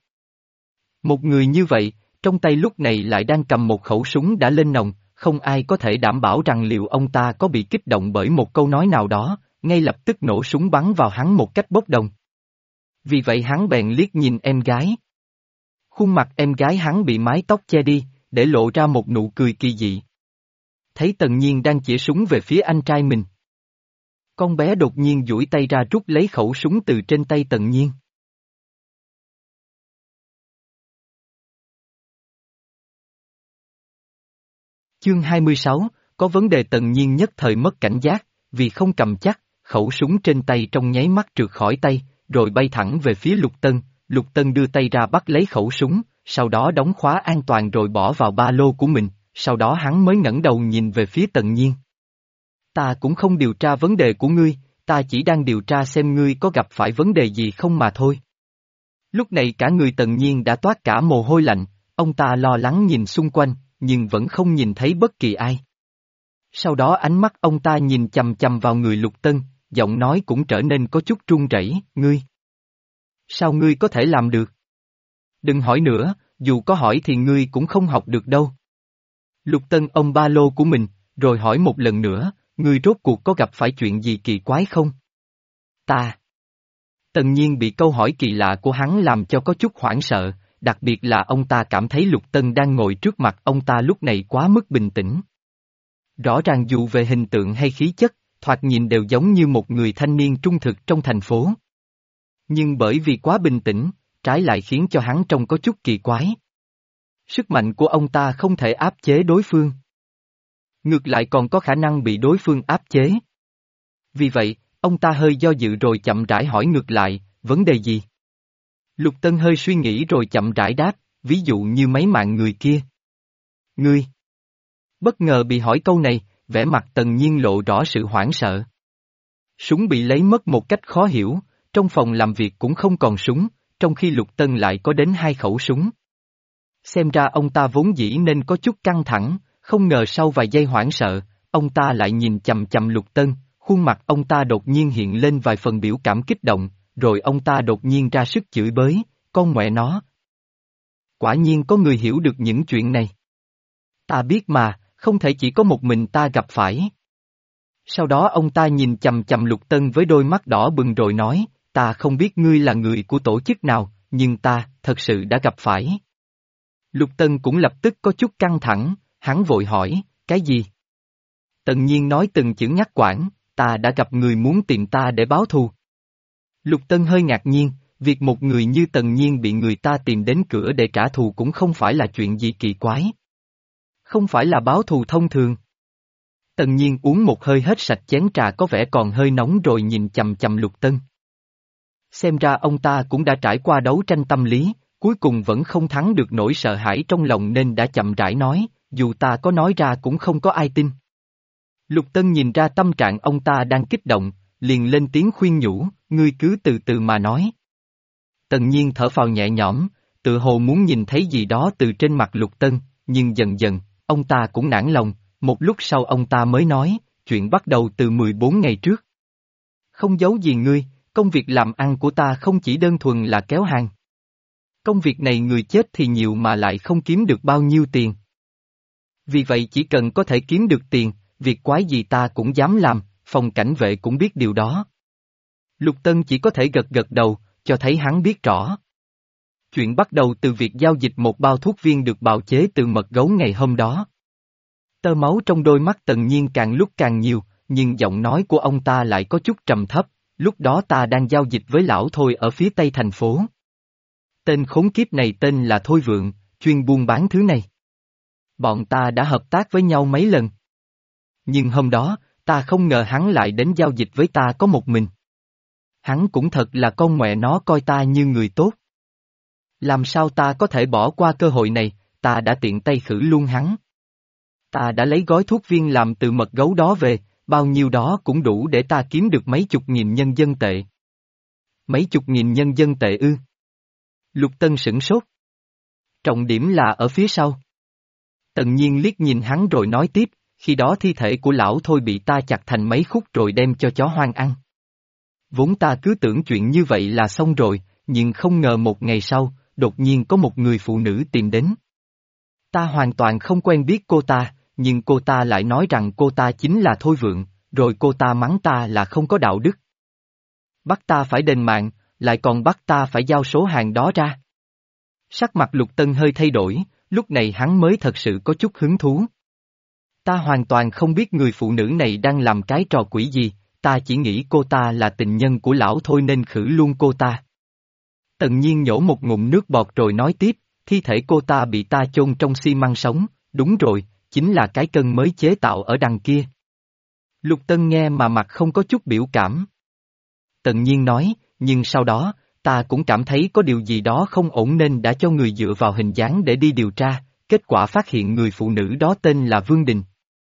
[SPEAKER 1] Một người như vậy, trong tay lúc này lại đang cầm một khẩu súng đã lên nòng, không ai có thể đảm bảo rằng liệu ông ta có bị kích động bởi một câu nói nào đó, ngay lập tức nổ súng bắn vào hắn một cách bốc đồng. Vì vậy hắn bèn liếc nhìn em gái. Khuôn mặt em gái hắn bị mái tóc che đi, để lộ ra một nụ cười kỳ dị. Thấy Tần Nhiên đang chĩa súng về phía anh trai mình. Con bé đột nhiên duỗi tay ra rút lấy khẩu súng từ trên tay Tần Nhiên. Chương hai mươi sáu, có vấn đề. Tần Nhiên nhất thời mất cảnh giác, vì không cầm chắc, khẩu súng trên tay trong nháy mắt trượt khỏi tay, rồi bay thẳng về phía Lục Tân. Lục Tân đưa tay ra bắt lấy khẩu súng, sau đó đóng khóa an toàn rồi bỏ vào ba lô của mình, sau đó hắn mới ngẩng đầu nhìn về phía Tần Nhiên. Ta cũng không điều tra vấn đề của ngươi, ta chỉ đang điều tra xem ngươi có gặp phải vấn đề gì không mà thôi. Lúc này cả người Tần Nhiên đã toát cả mồ hôi lạnh, ông ta lo lắng nhìn xung quanh, nhưng vẫn không nhìn thấy bất kỳ ai. Sau đó ánh mắt ông ta nhìn chằm chằm vào người Lục Tân, giọng nói cũng trở nên có chút run rẩy, ngươi. Sao ngươi có thể làm được? Đừng hỏi nữa, dù có hỏi thì ngươi cũng không học được đâu. Lục Tân ôm ba lô của mình, rồi hỏi một lần nữa, ngươi rốt cuộc có gặp phải chuyện gì kỳ quái không? Ta. Tần Nhiên bị câu hỏi kỳ lạ của hắn làm cho có chút hoảng sợ, đặc biệt là ông ta cảm thấy Lục Tân đang ngồi trước mặt ông ta lúc này quá mức bình tĩnh. Rõ ràng dù về hình tượng hay khí chất, thoạt nhìn đều giống như một người thanh niên trung thực trong thành phố. Nhưng bởi vì quá bình tĩnh, trái lại khiến cho hắn trông có chút kỳ quái. Sức mạnh của ông ta không thể áp chế đối phương. Ngược lại còn có khả năng bị đối phương áp chế. Vì vậy, ông ta hơi do dự rồi chậm rãi hỏi ngược lại, vấn đề gì? Lục Tân hơi suy nghĩ rồi chậm rãi đáp, ví dụ như mấy mạng người kia. Ngươi. Bất ngờ bị hỏi câu này, vẻ mặt Tần Nhiên lộ rõ sự hoảng sợ. Súng bị lấy mất một cách khó hiểu, trong phòng làm việc cũng không còn súng, trong khi Lục Tân lại có đến hai khẩu súng. Xem ra ông ta vốn dĩ nên có chút căng thẳng, không ngờ sau vài giây hoảng sợ, ông ta lại nhìn chằm chằm Lục Tân, khuôn mặt ông ta đột nhiên hiện lên vài phần biểu cảm kích động, rồi ông ta đột nhiên ra sức chửi bới, con mẹ nó. Quả nhiên có người hiểu được những chuyện này. Ta biết mà, không thể chỉ có một mình ta gặp phải. Sau đó ông ta nhìn chằm chằm Lục Tân với đôi mắt đỏ bừng rồi nói, ta không biết ngươi là người của tổ chức nào, nhưng ta, thật sự đã gặp phải. Lục Tân cũng lập tức có chút căng thẳng, hắn vội hỏi, cái gì? Tần Nhiên nói từng chữ ngắt quãng, ta đã gặp người muốn tìm ta để báo thù. Lục Tân hơi ngạc nhiên, việc một người như Tần Nhiên bị người ta tìm đến cửa để trả thù cũng không phải là chuyện gì kỳ quái. Không phải là báo thù thông thường. Tần Nhiên uống một hơi hết sạch chén trà có vẻ còn hơi nóng rồi nhìn chầm chầm Lục Tân. Xem ra ông ta cũng đã trải qua đấu tranh tâm lý, cuối cùng vẫn không thắng được nỗi sợ hãi trong lòng nên đã chậm rãi nói, dù ta có nói ra cũng không có ai tin. Lục Tân nhìn ra tâm trạng ông ta đang kích động, liền lên tiếng khuyên nhủ, ngươi cứ từ từ mà nói. Tần Nhiên thở phào nhẹ nhõm, tự hồ muốn nhìn thấy gì đó từ trên mặt Lục Tân, nhưng dần dần, ông ta cũng nản lòng, một lúc sau ông ta mới nói, chuyện bắt đầu từ mười bốn ngày trước. Không giấu gì ngươi, công việc làm ăn của ta không chỉ đơn thuần là kéo hàng. Công việc này người chết thì nhiều mà lại không kiếm được bao nhiêu tiền. Vì vậy chỉ cần có thể kiếm được tiền, việc quái gì ta cũng dám làm, phòng cảnh vệ cũng biết điều đó. Lục Tân chỉ có thể gật gật đầu, cho thấy hắn biết rõ. Chuyện bắt đầu từ việc giao dịch một bao thuốc viên được bào chế từ mật gấu ngày hôm đó. Tơ máu trong đôi mắt Tần Nhiên càng lúc càng nhiều, nhưng giọng nói của ông ta lại có chút trầm thấp, lúc đó ta đang giao dịch với lão Thôi ở phía tây thành phố. Tên khốn kiếp này tên là Thôi Vượng, chuyên buôn bán thứ này. Bọn ta đã hợp tác với nhau mấy lần. Nhưng hôm đó, ta không ngờ hắn lại đến giao dịch với ta có một mình. Hắn cũng thật là con mẹ nó coi ta như người tốt. Làm sao ta có thể bỏ qua cơ hội này, ta đã tiện tay khử luôn hắn. Ta đã lấy gói thuốc viên làm từ mật gấu đó về, bao nhiêu đó cũng đủ để ta kiếm được mấy chục nghìn nhân dân tệ. Mấy chục nghìn nhân dân tệ ư? Lục Tân sửng sốt. Trọng điểm là ở phía sau. Tần Nhiên liếc nhìn hắn rồi nói tiếp, khi đó thi thể của lão Thôi bị ta chặt thành mấy khúc rồi đem cho chó hoang ăn. Vốn ta cứ tưởng chuyện như vậy là xong rồi, nhưng không ngờ một ngày sau, đột nhiên có một người phụ nữ tìm đến. Ta hoàn toàn không quen biết cô ta, nhưng cô ta lại nói rằng cô ta chính là Thôi Vượng, rồi cô ta mắng ta là không có đạo đức. Bắt ta phải đền mạng, lại còn bắt ta phải giao số hàng đó ra. Sắc mặt Lục Tân hơi thay đổi, lúc này hắn mới thật sự có chút hứng thú. Ta hoàn toàn không biết người phụ nữ này đang làm cái trò quỷ gì, ta chỉ nghĩ cô ta là tình nhân của lão Thôi nên khử luôn cô ta. Tần Nhiên nhổ một ngụm nước bọt rồi nói tiếp, thi thể cô ta bị ta chôn trong xi măng sống, đúng rồi, chính là cái cân mới chế tạo ở đằng kia. Lục Tân nghe mà mặt không có chút biểu cảm. Tần Nhiên nói, nhưng sau đó, ta cũng cảm thấy có điều gì đó không ổn nên đã cho người dựa vào hình dáng để đi điều tra, kết quả phát hiện người phụ nữ đó tên là Vương Đình.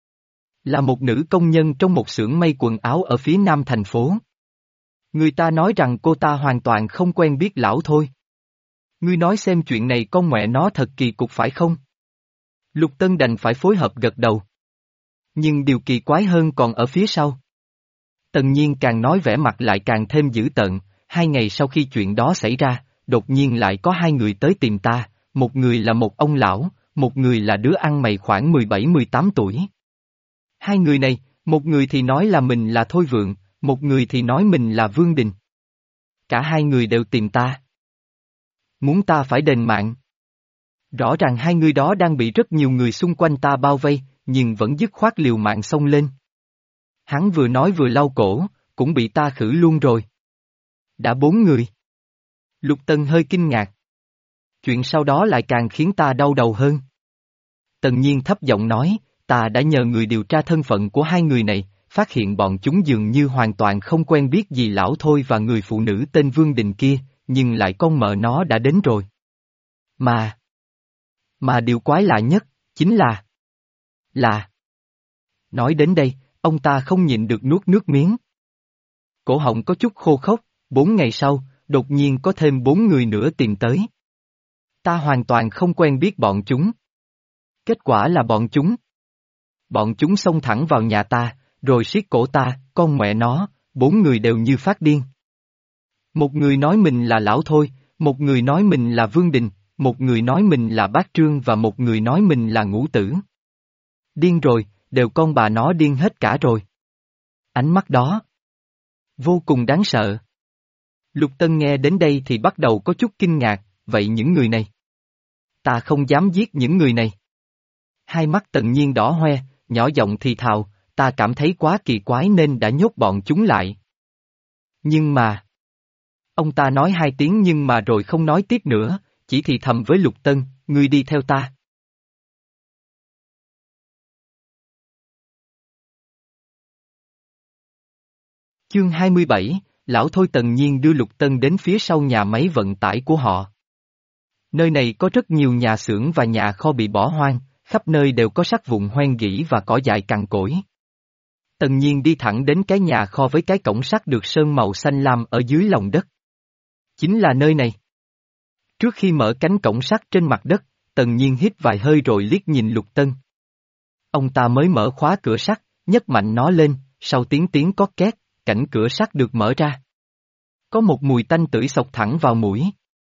[SPEAKER 1] Là một nữ công nhân trong một xưởng may quần áo ở phía nam thành phố. Người ta nói rằng cô ta hoàn toàn không quen biết lão Thôi. Ngươi nói xem chuyện này con mẹ nó thật kỳ cục phải không? Lục Tân đành phải phối hợp gật đầu. Nhưng điều kỳ quái hơn còn ở phía sau. Tần Nhiên càng nói vẻ mặt lại càng thêm dữ tợn, hai ngày sau khi chuyện đó xảy ra, đột nhiên lại có hai người tới tìm ta, một người là một ông lão, một người là đứa ăn mày khoảng mười bảy mười tám tuổi. Hai người này, một người thì nói là mình là Thôi Vượng, một người thì nói mình là Vương Đình. Cả hai người đều tìm ta. Muốn ta phải đền mạng. Rõ ràng hai người đó đang bị rất nhiều người xung quanh ta bao vây, nhưng vẫn dứt khoát liều mạng xông lên. Hắn vừa nói vừa lau cổ, cũng bị ta khử luôn rồi. Đã bốn người. Lục Tân hơi kinh ngạc. Chuyện sau đó lại càng khiến ta đau đầu hơn. Tần Nhiên thấp giọng nói, ta đã nhờ người điều tra thân phận của hai người này, phát hiện bọn chúng dường như hoàn toàn không quen biết gì lão Thôi và người phụ nữ tên Vương Đình kia, nhưng lại con mợ nó đã đến rồi. Mà... Mà điều quái lạ nhất, chính là... Là... Nói đến đây, ông ta không nhịn được nuốt nước miếng. Cổ họng có chút khô khốc, bốn ngày sau, đột nhiên có thêm bốn người nữa tìm tới. Ta hoàn toàn không quen biết bọn chúng. Kết quả là bọn chúng. Bọn chúng xông thẳng vào nhà ta, rồi siết cổ ta, con mẹ nó, bốn người đều như phát điên. Một người nói mình là lão Thôi, một người nói mình là Vương Đình, một người nói mình là Bác Trương và một người nói mình là Ngũ Tử. Điên rồi, đều con bà nó điên hết cả rồi. Ánh mắt đó vô cùng đáng sợ. Lục Tân nghe đến đây thì bắt đầu có chút kinh ngạc, vậy những người này? Ta không dám giết những người này. Hai mắt Tần Nhiên đỏ hoe, nhỏ giọng thì thào, ta cảm thấy quá kỳ quái nên đã nhốt bọn chúng lại. Nhưng mà... Ông ta nói hai tiếng nhưng mà rồi không nói tiếp nữa, chỉ thì thầm với Lục Tân, ngươi đi theo ta. Chương hai mươi bảy, Lão Thôi Tần Nhiên đưa Lục Tân đến phía sau nhà máy vận tải của họ. Nơi này có rất nhiều nhà xưởng và nhà kho bị bỏ hoang, khắp nơi đều có sắt vụn hoen gỉ và cỏ dại cằn cỗi. Tần Nhiên đi thẳng đến cái nhà kho với cái cổng sắt được sơn màu xanh lam ở dưới lòng đất. Chính là nơi này. Trước khi mở cánh cổng sắt trên mặt đất, Tần Nhiên hít vài hơi rồi liếc nhìn Lục Tân. Ông ta mới mở khóa cửa sắt, nhấc mạnh nó lên, sau tiếng tiếng cót két, cảnh cửa sắt được mở ra. Có một mùi tanh tưởi xộc thẳng vào mũi.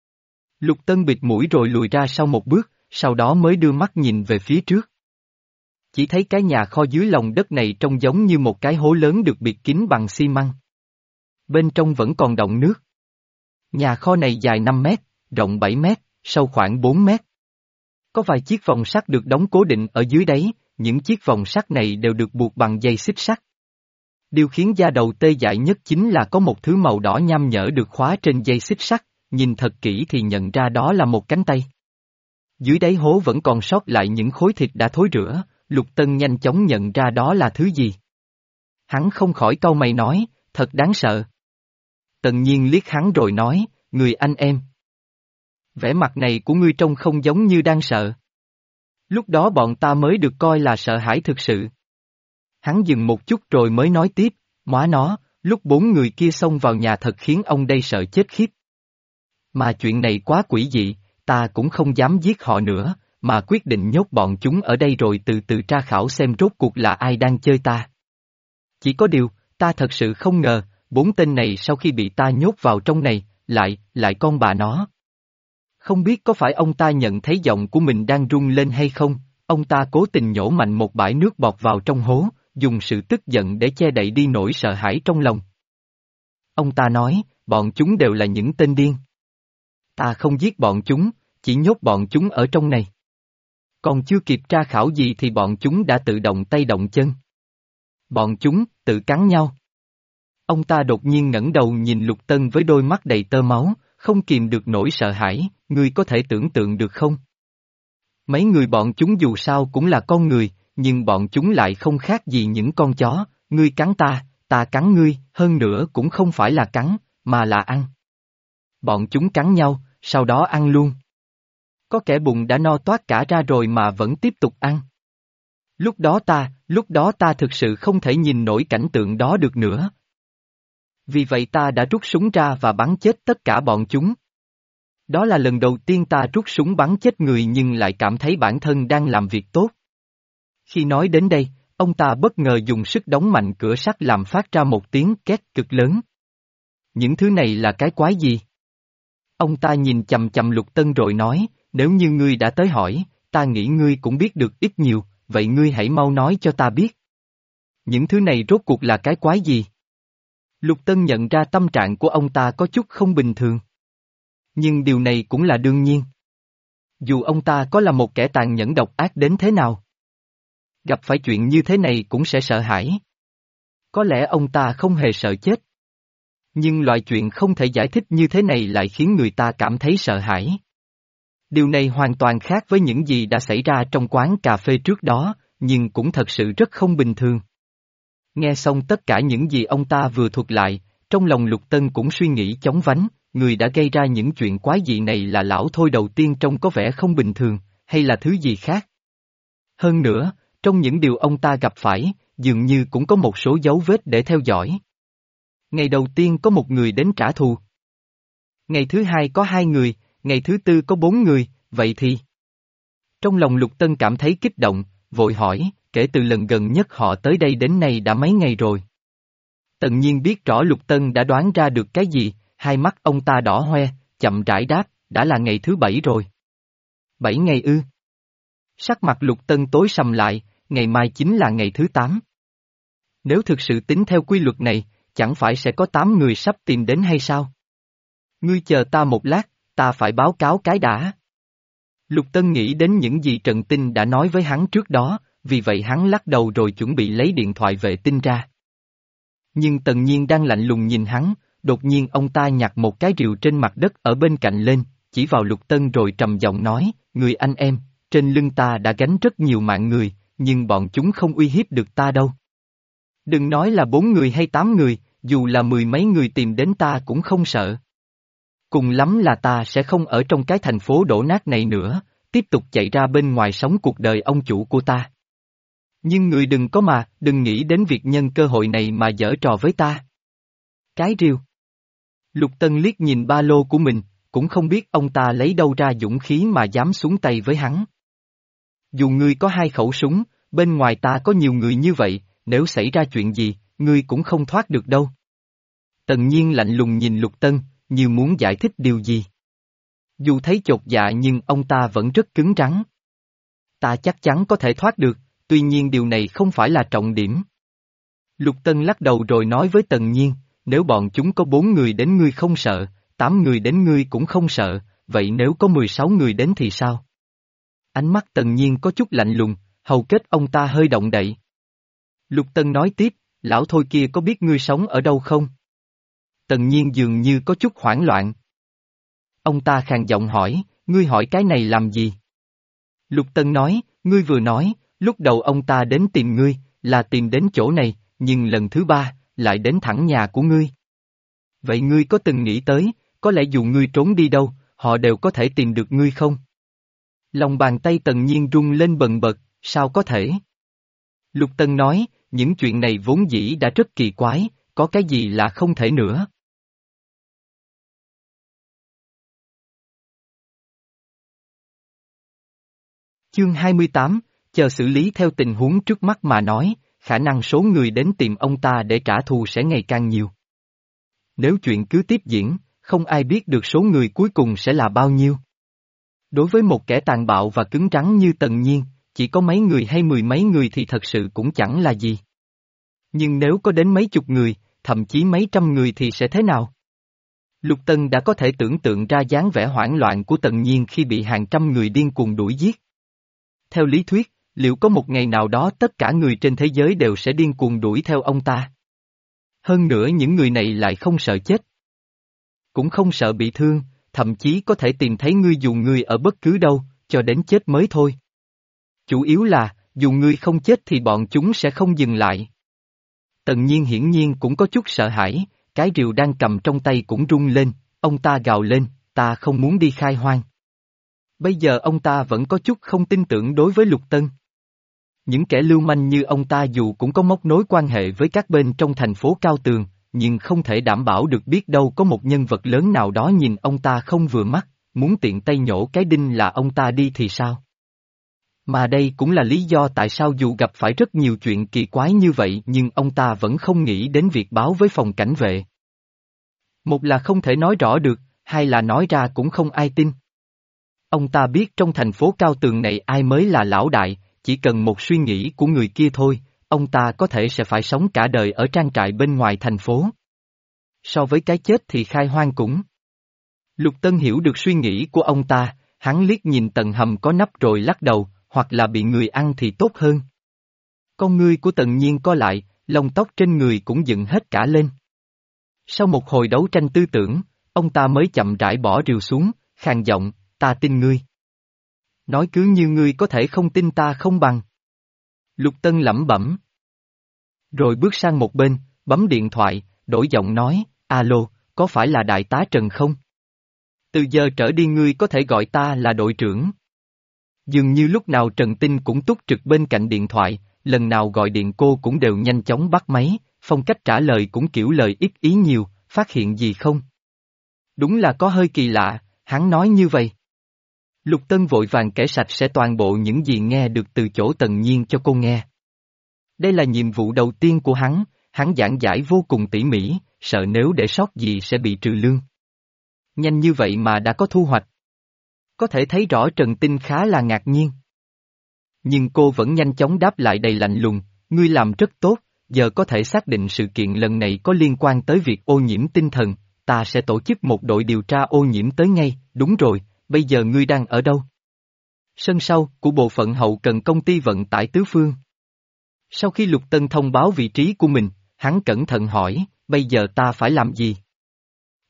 [SPEAKER 1] Lục Tân bịt mũi rồi lùi ra sau một bước, sau đó mới đưa mắt nhìn về phía trước. Chỉ thấy cái nhà kho dưới lòng đất này trông giống như một cái hố lớn được bịt kín bằng xi măng. Bên trong vẫn còn đọng nước. Nhà kho này dài năm mét, rộng bảy mét, sâu khoảng bốn mét. Có vài chiếc vòng sắt được đóng cố định ở dưới đáy, những chiếc vòng sắt này đều được buộc bằng dây xích sắt. Điều khiến da đầu tê dại nhất chính là có một thứ màu đỏ nham nhở được khóa trên dây xích sắt, nhìn thật kỹ thì nhận ra đó là một cánh tay. Dưới đáy hố vẫn còn sót lại những khối thịt đã thối rữa, Lục Tân nhanh chóng nhận ra đó là thứ gì. Hắn không khỏi cau mày nói, thật đáng sợ. Tần Nhiên liếc hắn rồi nói, người anh em. Vẻ mặt này của ngươi trông không giống như đang sợ. Lúc đó bọn ta mới được coi là sợ hãi thực sự. Hắn dừng một chút rồi mới nói tiếp, móa nó, lúc bốn người kia xông vào nhà thật khiến ông đây sợ chết khiếp. Mà chuyện này quá quỷ dị, ta cũng không dám giết họ nữa, mà quyết định nhốt bọn chúng ở đây rồi từ từ tra khảo xem rốt cuộc là ai đang chơi ta. Chỉ có điều, ta thật sự không ngờ, bốn tên này sau khi bị ta nhốt vào trong này, lại, lại con bà nó. Không biết có phải ông ta nhận thấy giọng của mình đang rung lên hay không, ông ta cố tình nhổ mạnh một bãi nước bọt vào trong hố, dùng sự tức giận để che đậy đi nỗi sợ hãi trong lòng. Ông ta nói, bọn chúng đều là những tên điên. Ta không giết bọn chúng, chỉ nhốt bọn chúng ở trong này. Còn chưa kịp tra khảo gì thì bọn chúng đã tự động tay động chân. Bọn chúng, tự cắn nhau. Ông ta đột nhiên ngẩng đầu nhìn Lục Tân với đôi mắt đầy tơ máu, không kìm được nỗi sợ hãi, ngươi có thể tưởng tượng được không? Mấy người bọn chúng dù sao cũng là con người, nhưng bọn chúng lại không khác gì những con chó, ngươi cắn ta, ta cắn ngươi, hơn nữa cũng không phải là cắn, mà là ăn. Bọn chúng cắn nhau, sau đó ăn luôn. Có kẻ bụng đã no toát cả ra rồi mà vẫn tiếp tục ăn. Lúc đó ta, lúc đó ta thực sự không thể nhìn nổi cảnh tượng đó được nữa. Vì vậy ta đã rút súng ra và bắn chết tất cả bọn chúng. Đó là lần đầu tiên ta rút súng bắn chết người nhưng lại cảm thấy bản thân đang làm việc tốt. Khi nói đến đây, ông ta bất ngờ dùng sức đóng mạnh cửa sắt làm phát ra một tiếng két cực lớn. Những thứ này là cái quái gì? Ông ta nhìn chầm chầm Lục Tân rồi nói, nếu như ngươi đã tới hỏi, ta nghĩ ngươi cũng biết được ít nhiều, vậy ngươi hãy mau nói cho ta biết. Những thứ này rốt cuộc là cái quái gì? Lục Tân nhận ra tâm trạng của ông ta có chút không bình thường. Nhưng điều này cũng là đương nhiên. Dù ông ta có là một kẻ tàn nhẫn độc ác đến thế nào, gặp phải chuyện như thế này cũng sẽ sợ hãi. Có lẽ ông ta không hề sợ chết. Nhưng loại chuyện không thể giải thích như thế này lại khiến người ta cảm thấy sợ hãi. Điều này hoàn toàn khác với những gì đã xảy ra trong quán cà phê trước đó, nhưng cũng thật sự rất không bình thường. Nghe xong tất cả những gì ông ta vừa thuật lại, trong lòng Lục Tân cũng suy nghĩ chóng vánh, người đã gây ra những chuyện quái dị này là lão Thôi đầu tiên trông có vẻ không bình thường, hay là thứ gì khác. Hơn nữa, trong những điều ông ta gặp phải, dường như cũng có một số dấu vết để theo dõi. Ngày đầu tiên có một người đến trả thù. Ngày thứ hai có hai người, ngày thứ tư có bốn người, vậy thì... Trong lòng Lục Tân cảm thấy kích động, vội hỏi, kể từ lần gần nhất họ tới đây đến nay đã mấy ngày rồi. Tần Nhiên biết rõ Lục Tân đã đoán ra được cái gì, hai mắt ông ta đỏ hoe, chậm rãi đáp, đã là ngày thứ bảy rồi. Bảy ngày ư? Sắc mặt Lục Tân tối sầm lại, ngày mai chính là ngày thứ tám. Nếu thực sự tính theo quy luật này, chẳng phải sẽ có tám người sắp tìm đến hay sao? Ngươi chờ ta một lát, ta phải báo cáo cái đã. Lục Tân nghĩ đến những gì Trần Tinh đã nói với hắn trước đó, vì vậy hắn lắc đầu rồi chuẩn bị lấy điện thoại vệ tinh ra. Nhưng Tần Nhiên đang lạnh lùng nhìn hắn, đột nhiên ông ta nhặt một cái rìu trên mặt đất ở bên cạnh lên, chỉ vào Lục Tân rồi trầm giọng nói, người anh em, trên lưng ta đã gánh rất nhiều mạng người, nhưng bọn chúng không uy hiếp được ta đâu. Đừng nói là bốn người hay tám người, dù là mười mấy người tìm đến ta cũng không sợ. Cùng lắm là ta sẽ không ở trong cái thành phố đổ nát này nữa, tiếp tục chạy ra bên ngoài sống cuộc đời ông chủ của ta. Nhưng người đừng có mà, đừng nghĩ đến việc nhân cơ hội này mà giở trò với ta. Cái rìu. Lục Tân liếc nhìn ba lô của mình, cũng không biết ông ta lấy đâu ra dũng khí mà dám xuống tay với hắn. Dù ngươi có hai khẩu súng, bên ngoài ta có nhiều người như vậy, nếu xảy ra chuyện gì, ngươi cũng không thoát được đâu. Tần Nhiên lạnh lùng nhìn Lục Tân, như muốn giải thích điều gì. Dù thấy chột dạ nhưng ông ta vẫn rất cứng rắn. Ta chắc chắn có thể thoát được, tuy nhiên điều này không phải là trọng điểm. Lục Tân lắc đầu rồi nói với Tần Nhiên, nếu bọn chúng có bốn người đến ngươi không sợ, tám người đến ngươi cũng không sợ, vậy nếu có mười sáu người đến thì sao? Ánh mắt Tần Nhiên có chút lạnh lùng, hầu kết ông ta hơi động đậy. Lục Tân nói tiếp, lão thôi kia có biết ngươi sống ở đâu không? Tần Nhiên dường như có chút hoảng loạn. Ông ta khàn giọng hỏi, ngươi hỏi cái này làm gì? Lục Tân nói, ngươi vừa nói, lúc đầu ông ta đến tìm ngươi, là tìm đến chỗ này, nhưng lần thứ ba, lại đến thẳng nhà của ngươi. Vậy ngươi có từng nghĩ tới, có lẽ dù ngươi trốn đi đâu, họ đều có thể tìm được ngươi không? Lòng bàn tay Tần Nhiên rung lên bần bật, sao có thể? Lục Tân nói, những chuyện này vốn dĩ đã rất kỳ quái, có cái gì là không thể nữa. Chương hai mươi tám, chờ xử lý theo tình huống trước mắt mà nói, khả năng số người đến tìm ông ta để trả thù sẽ ngày càng nhiều. Nếu chuyện cứ tiếp diễn, không ai biết được số người cuối cùng sẽ là bao nhiêu. Đối với một kẻ tàn bạo và cứng rắn như Tần Nhiên, chỉ có mấy người hay mười mấy người thì thật sự cũng chẳng là gì. Nhưng nếu có đến mấy chục người, thậm chí mấy trăm người thì sẽ thế nào? Lục Tân đã có thể tưởng tượng ra dáng vẻ hoảng loạn của Tần Nhiên khi bị hàng trăm người điên cuồng đuổi giết. Theo lý thuyết, liệu có một ngày nào đó tất cả người trên thế giới đều sẽ điên cuồng đuổi theo ông ta? Hơn nữa những người này lại không sợ chết. Cũng không sợ bị thương, thậm chí có thể tìm thấy ngươi dù ngươi ở bất cứ đâu, cho đến chết mới thôi. Chủ yếu là, dù ngươi không chết thì bọn chúng sẽ không dừng lại. Tần Nhiên hiển nhiên cũng có chút sợ hãi, cái rìu đang cầm trong tay cũng rung lên, ông ta gào lên, ta không muốn đi khai hoang. Bây giờ ông ta vẫn có chút không tin tưởng đối với Lục Tân. Những kẻ lưu manh như ông ta dù cũng có móc nối quan hệ với các bên trong thành phố Cao Tường, nhưng không thể đảm bảo được biết đâu có một nhân vật lớn nào đó nhìn ông ta không vừa mắt, muốn tiện tay nhổ cái đinh là ông ta đi thì sao? Mà đây cũng là lý do tại sao dù gặp phải rất nhiều chuyện kỳ quái như vậy nhưng ông ta vẫn không nghĩ đến việc báo với phòng cảnh vệ. Một là không thể nói rõ được, hai là nói ra cũng không ai tin. Ông ta biết trong thành phố Cao Tường này ai mới là lão đại, chỉ cần một suy nghĩ của người kia thôi, ông ta có thể sẽ phải sống cả đời ở trang trại bên ngoài thành phố. So với cái chết thì khai hoang cũng. Lục Tân hiểu được suy nghĩ của ông ta, hắn liếc nhìn tầng hầm có nắp rồi lắc đầu, hoặc là bị người ăn thì tốt hơn. Con ngươi của Tần Nhiên co lại, lông tóc trên người cũng dựng hết cả lên. Sau một hồi đấu tranh tư tưởng, ông ta mới chậm rãi bỏ rìu xuống, khàn giọng, ta tin ngươi. Nói cứ như ngươi có thể không tin ta không bằng. Lục Tân lẩm bẩm. Rồi bước sang một bên, bấm điện thoại, đổi giọng nói, alo, có phải là đại tá Trần không? Từ giờ trở đi ngươi có thể gọi ta là đội trưởng. Dường như lúc nào Trần Tinh cũng túc trực bên cạnh điện thoại, lần nào gọi điện cô cũng đều nhanh chóng bắt máy, phong cách trả lời cũng kiểu lời ít ý nhiều, phát hiện gì không? Đúng là có hơi kỳ lạ, hắn nói như vậy. Lục Tân vội vàng kể sạch sẽ toàn bộ những gì nghe được từ chỗ Tần Nhiên cho cô nghe. Đây là nhiệm vụ đầu tiên của hắn, hắn giảng giải vô cùng tỉ mỉ, sợ nếu để sót gì sẽ bị trừ lương. Nhanh như vậy mà đã có thu hoạch. Có thể thấy rõ Trần Tinh khá là ngạc nhiên. Nhưng cô vẫn nhanh chóng đáp lại đầy lạnh lùng, ngươi làm rất tốt, giờ có thể xác định sự kiện lần này có liên quan tới việc ô nhiễm tinh thần, ta sẽ tổ chức một đội điều tra ô nhiễm tới ngay, đúng rồi, bây giờ ngươi đang ở đâu? Sân sau của bộ phận hậu cần công ty vận tải tứ phương. Sau khi Lục Tân thông báo vị trí của mình, hắn cẩn thận hỏi, bây giờ ta phải làm gì?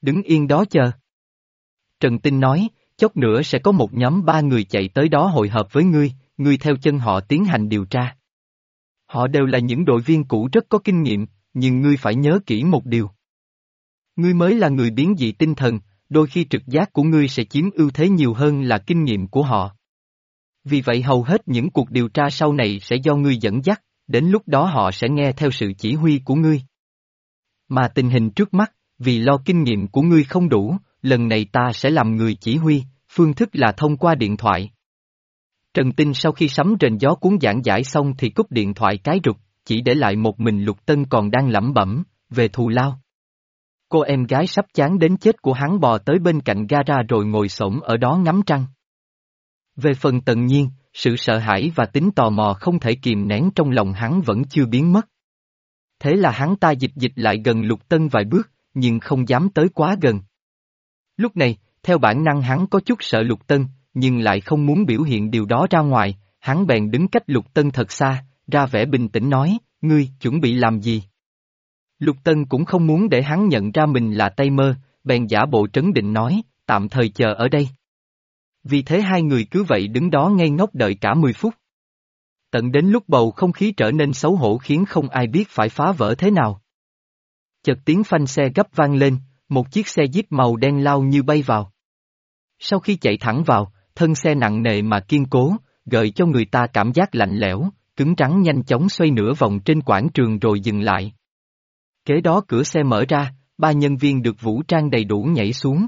[SPEAKER 1] Đứng yên đó chờ. Trần Tinh nói, chốc nữa sẽ có một nhóm ba người chạy tới đó hội hợp với ngươi, ngươi theo chân họ tiến hành điều tra. Họ đều là những đội viên cũ rất có kinh nghiệm, nhưng ngươi phải nhớ kỹ một điều. Ngươi mới là người biến dị tinh thần, đôi khi trực giác của ngươi sẽ chiếm ưu thế nhiều hơn là kinh nghiệm của họ. Vì vậy hầu hết những cuộc điều tra sau này sẽ do ngươi dẫn dắt, đến lúc đó họ sẽ nghe theo sự chỉ huy của ngươi. Mà tình hình trước mắt, vì lo kinh nghiệm của ngươi không đủ, lần này ta sẽ làm người chỉ huy, phương thức là thông qua điện thoại. Trần Tinh sau khi sấm rền gió cuốn giảng giải xong thì cúp điện thoại cái rụt, chỉ để lại một mình Lục Tân còn đang lẩm bẩm, về thù lao. Cô em gái sắp chán đến chết của hắn bò tới bên cạnh gara rồi ngồi xổm ở đó ngắm trăng. Về phần Tần Nhiên, sự sợ hãi và tính tò mò không thể kìm nén trong lòng hắn vẫn chưa biến mất. Thế là hắn ta dịch dịch lại gần Lục Tân vài bước, nhưng không dám tới quá gần. Lúc này, theo bản năng hắn có chút sợ Lục Tân, nhưng lại không muốn biểu hiện điều đó ra ngoài, hắn bèn đứng cách Lục Tân thật xa, ra vẻ bình tĩnh nói, ngươi chuẩn bị làm gì? Lục Tân cũng không muốn để hắn nhận ra mình là tay mơ, bèn giả bộ trấn định nói, tạm thời chờ ở đây. Vì thế hai người cứ vậy đứng đó ngây ngốc đợi cả mười phút. Tận đến lúc bầu không khí trở nên xấu hổ khiến không ai biết phải phá vỡ thế nào. Chợt tiếng phanh xe gấp vang lên, một chiếc xe Jeep màu đen lao như bay vào. Sau khi chạy thẳng vào, thân xe nặng nề mà kiên cố, gợi cho người ta cảm giác lạnh lẽo, cứng rắn nhanh chóng xoay nửa vòng trên quảng trường rồi dừng lại. Kế đó cửa xe mở ra, ba nhân viên được vũ trang đầy đủ nhảy xuống.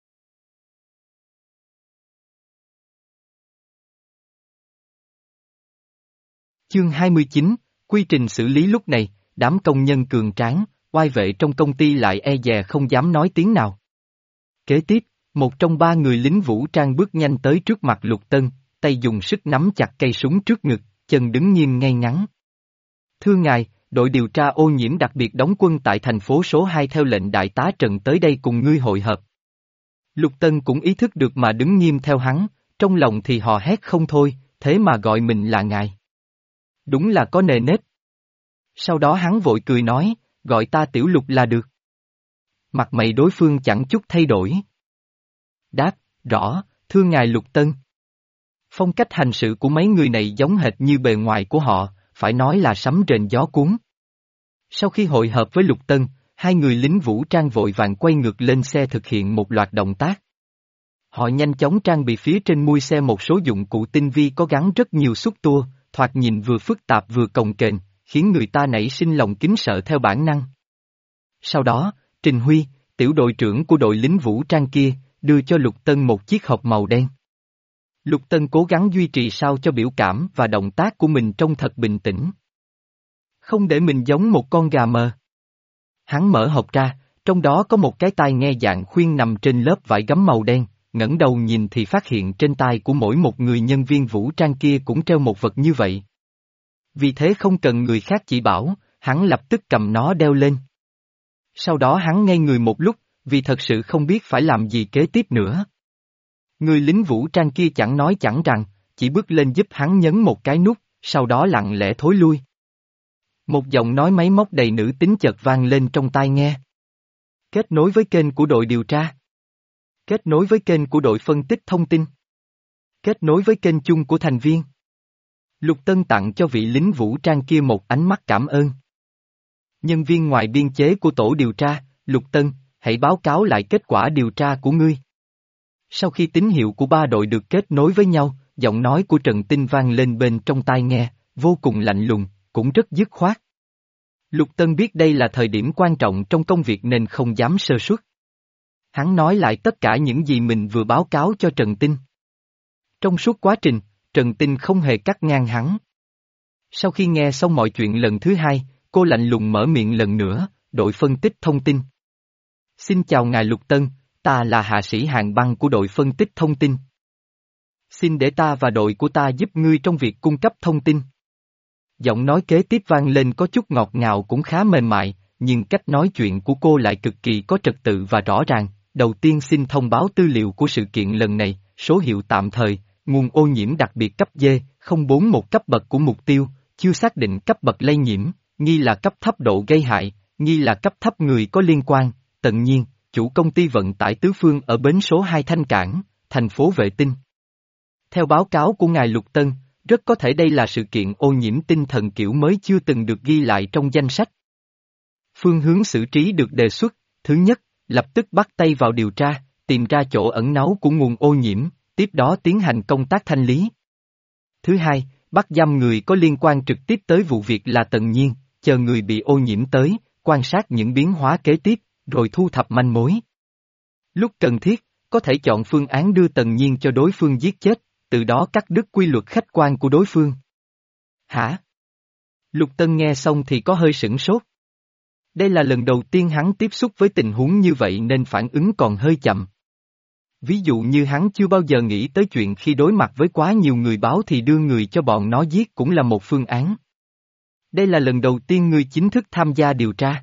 [SPEAKER 1] Chương hai mươi chín, quy trình xử lý lúc này, đám công nhân cường tráng, oai vệ trong công ty lại e dè không dám nói tiếng nào. Kế tiếp, một trong ba người lính vũ trang bước nhanh tới trước mặt Lục Tân, tay dùng sức nắm chặt cây súng trước ngực, chân đứng nghiêm ngay ngắn. Thưa ngài, đội điều tra ô nhiễm đặc biệt đóng quân tại thành phố số hai theo lệnh đại tá Trần tới đây cùng ngươi hội hợp. Lục Tân cũng ý thức được mà đứng nghiêm theo hắn, trong lòng thì hò hét không thôi, thế mà gọi mình là ngài. Đúng là có nề nếp. Sau đó hắn vội cười nói, gọi ta Tiểu Lục là được. Mặt mày đối phương chẳng chút thay đổi. Đáp, rõ, thưa ngài Lục Tân. Phong cách hành sự của mấy người này giống hệt như bề ngoài của họ, phải nói là sấm rền gió cuốn. Sau khi hội hợp với Lục Tân, hai người lính vũ trang vội vàng quay ngược lên xe thực hiện một loạt động tác. Họ nhanh chóng trang bị phía trên mui xe một số dụng cụ tinh vi có gắn rất nhiều xúc tua, thoạt nhìn vừa phức tạp vừa cồng kềnh, khiến người ta nảy sinh lòng kính sợ theo bản năng. Sau đó, Trình Huy, tiểu đội trưởng của đội lính vũ trang kia, đưa cho Lục Tân một chiếc hộp màu đen. Lục Tân cố gắng duy trì sao cho biểu cảm và động tác của mình trông thật bình tĩnh. Không để mình giống một con gà mờ. Hắn mở hộp ra, trong đó có một cái tai nghe dạng khuyên nằm trên lớp vải gấm màu đen, ngẩng đầu nhìn thì phát hiện trên tai của mỗi một người nhân viên vũ trang kia cũng treo một vật như vậy. Vì thế không cần người khác chỉ bảo, hắn lập tức cầm nó đeo lên. Sau đó hắn ngây người một lúc, vì thật sự không biết phải làm gì kế tiếp nữa. Người lính vũ trang kia chẳng nói chẳng rằng, chỉ bước lên giúp hắn nhấn một cái nút, sau đó lặng lẽ thối lui. Một giọng nói máy móc đầy nữ tính chợt vang lên trong tai nghe. Kết nối với kênh của đội điều tra. Kết nối với kênh của đội phân tích thông tin. Kết nối với kênh chung của thành viên. Lục Tân tặng cho vị lính vũ trang kia một ánh mắt cảm ơn. Nhân viên ngoài biên chế của tổ điều tra, Lục Tân, hãy báo cáo lại kết quả điều tra của ngươi. Sau khi tín hiệu của ba đội được kết nối với nhau, giọng nói của Trần Tinh vang lên bên trong tai nghe, vô cùng lạnh lùng, cũng rất dứt khoát. Lục Tân biết đây là thời điểm quan trọng trong công việc nên không dám sơ suất. Hắn nói lại tất cả những gì mình vừa báo cáo cho Trần Tinh. Trong suốt quá trình, Trần Tinh không hề cắt ngang hắn. Sau khi nghe xong mọi chuyện lần thứ hai, cô lạnh lùng mở miệng lần nữa, đội phân tích thông tin. Xin chào ngài Lục Tân, ta là hạ sĩ hạng băng của đội phân tích thông tin. Xin để ta và đội của ta giúp ngươi trong việc cung cấp thông tin. Giọng nói kế tiếp vang lên có chút ngọt ngào cũng khá mềm mại, nhưng cách nói chuyện của cô lại cực kỳ có trật tự và rõ ràng. Đầu tiên xin thông báo tư liệu của sự kiện lần này, số hiệu tạm thời, nguồn ô nhiễm đặc biệt cấp D, không bốn một cấp bậc của mục tiêu, chưa xác định cấp bậc lây nhiễm, nghi là cấp thấp độ gây hại, nghi là cấp thấp người có liên quan, Tần Nhiên, chủ công ty vận tải tứ phương ở bến số hai Thanh Cảng, thành phố Vệ Tinh. Theo báo cáo của ngài Lục Tân, rất có thể đây là sự kiện ô nhiễm tinh thần kiểu mới chưa từng được ghi lại trong danh sách. Phương hướng xử trí được đề xuất, thứ nhất, lập tức bắt tay vào điều tra, tìm ra chỗ ẩn náu của nguồn ô nhiễm, tiếp đó tiến hành công tác thanh lý. Thứ hai, bắt giam người có liên quan trực tiếp tới vụ việc là Tần Nhiên, chờ người bị ô nhiễm tới, quan sát những biến hóa kế tiếp, rồi thu thập manh mối. Lúc cần thiết, có thể chọn phương án đưa Tần Nhiên cho đối phương giết chết, từ đó cắt đứt quy luật khách quan của đối phương. Hả? Lục Tân nghe xong thì có hơi sửng sốt. Đây là lần đầu tiên hắn tiếp xúc với tình huống như vậy nên phản ứng còn hơi chậm. Ví dụ như hắn chưa bao giờ nghĩ tới chuyện khi đối mặt với quá nhiều người báo thì đưa người cho bọn nó giết cũng là một phương án. Đây là lần đầu tiên ngươi chính thức tham gia điều tra.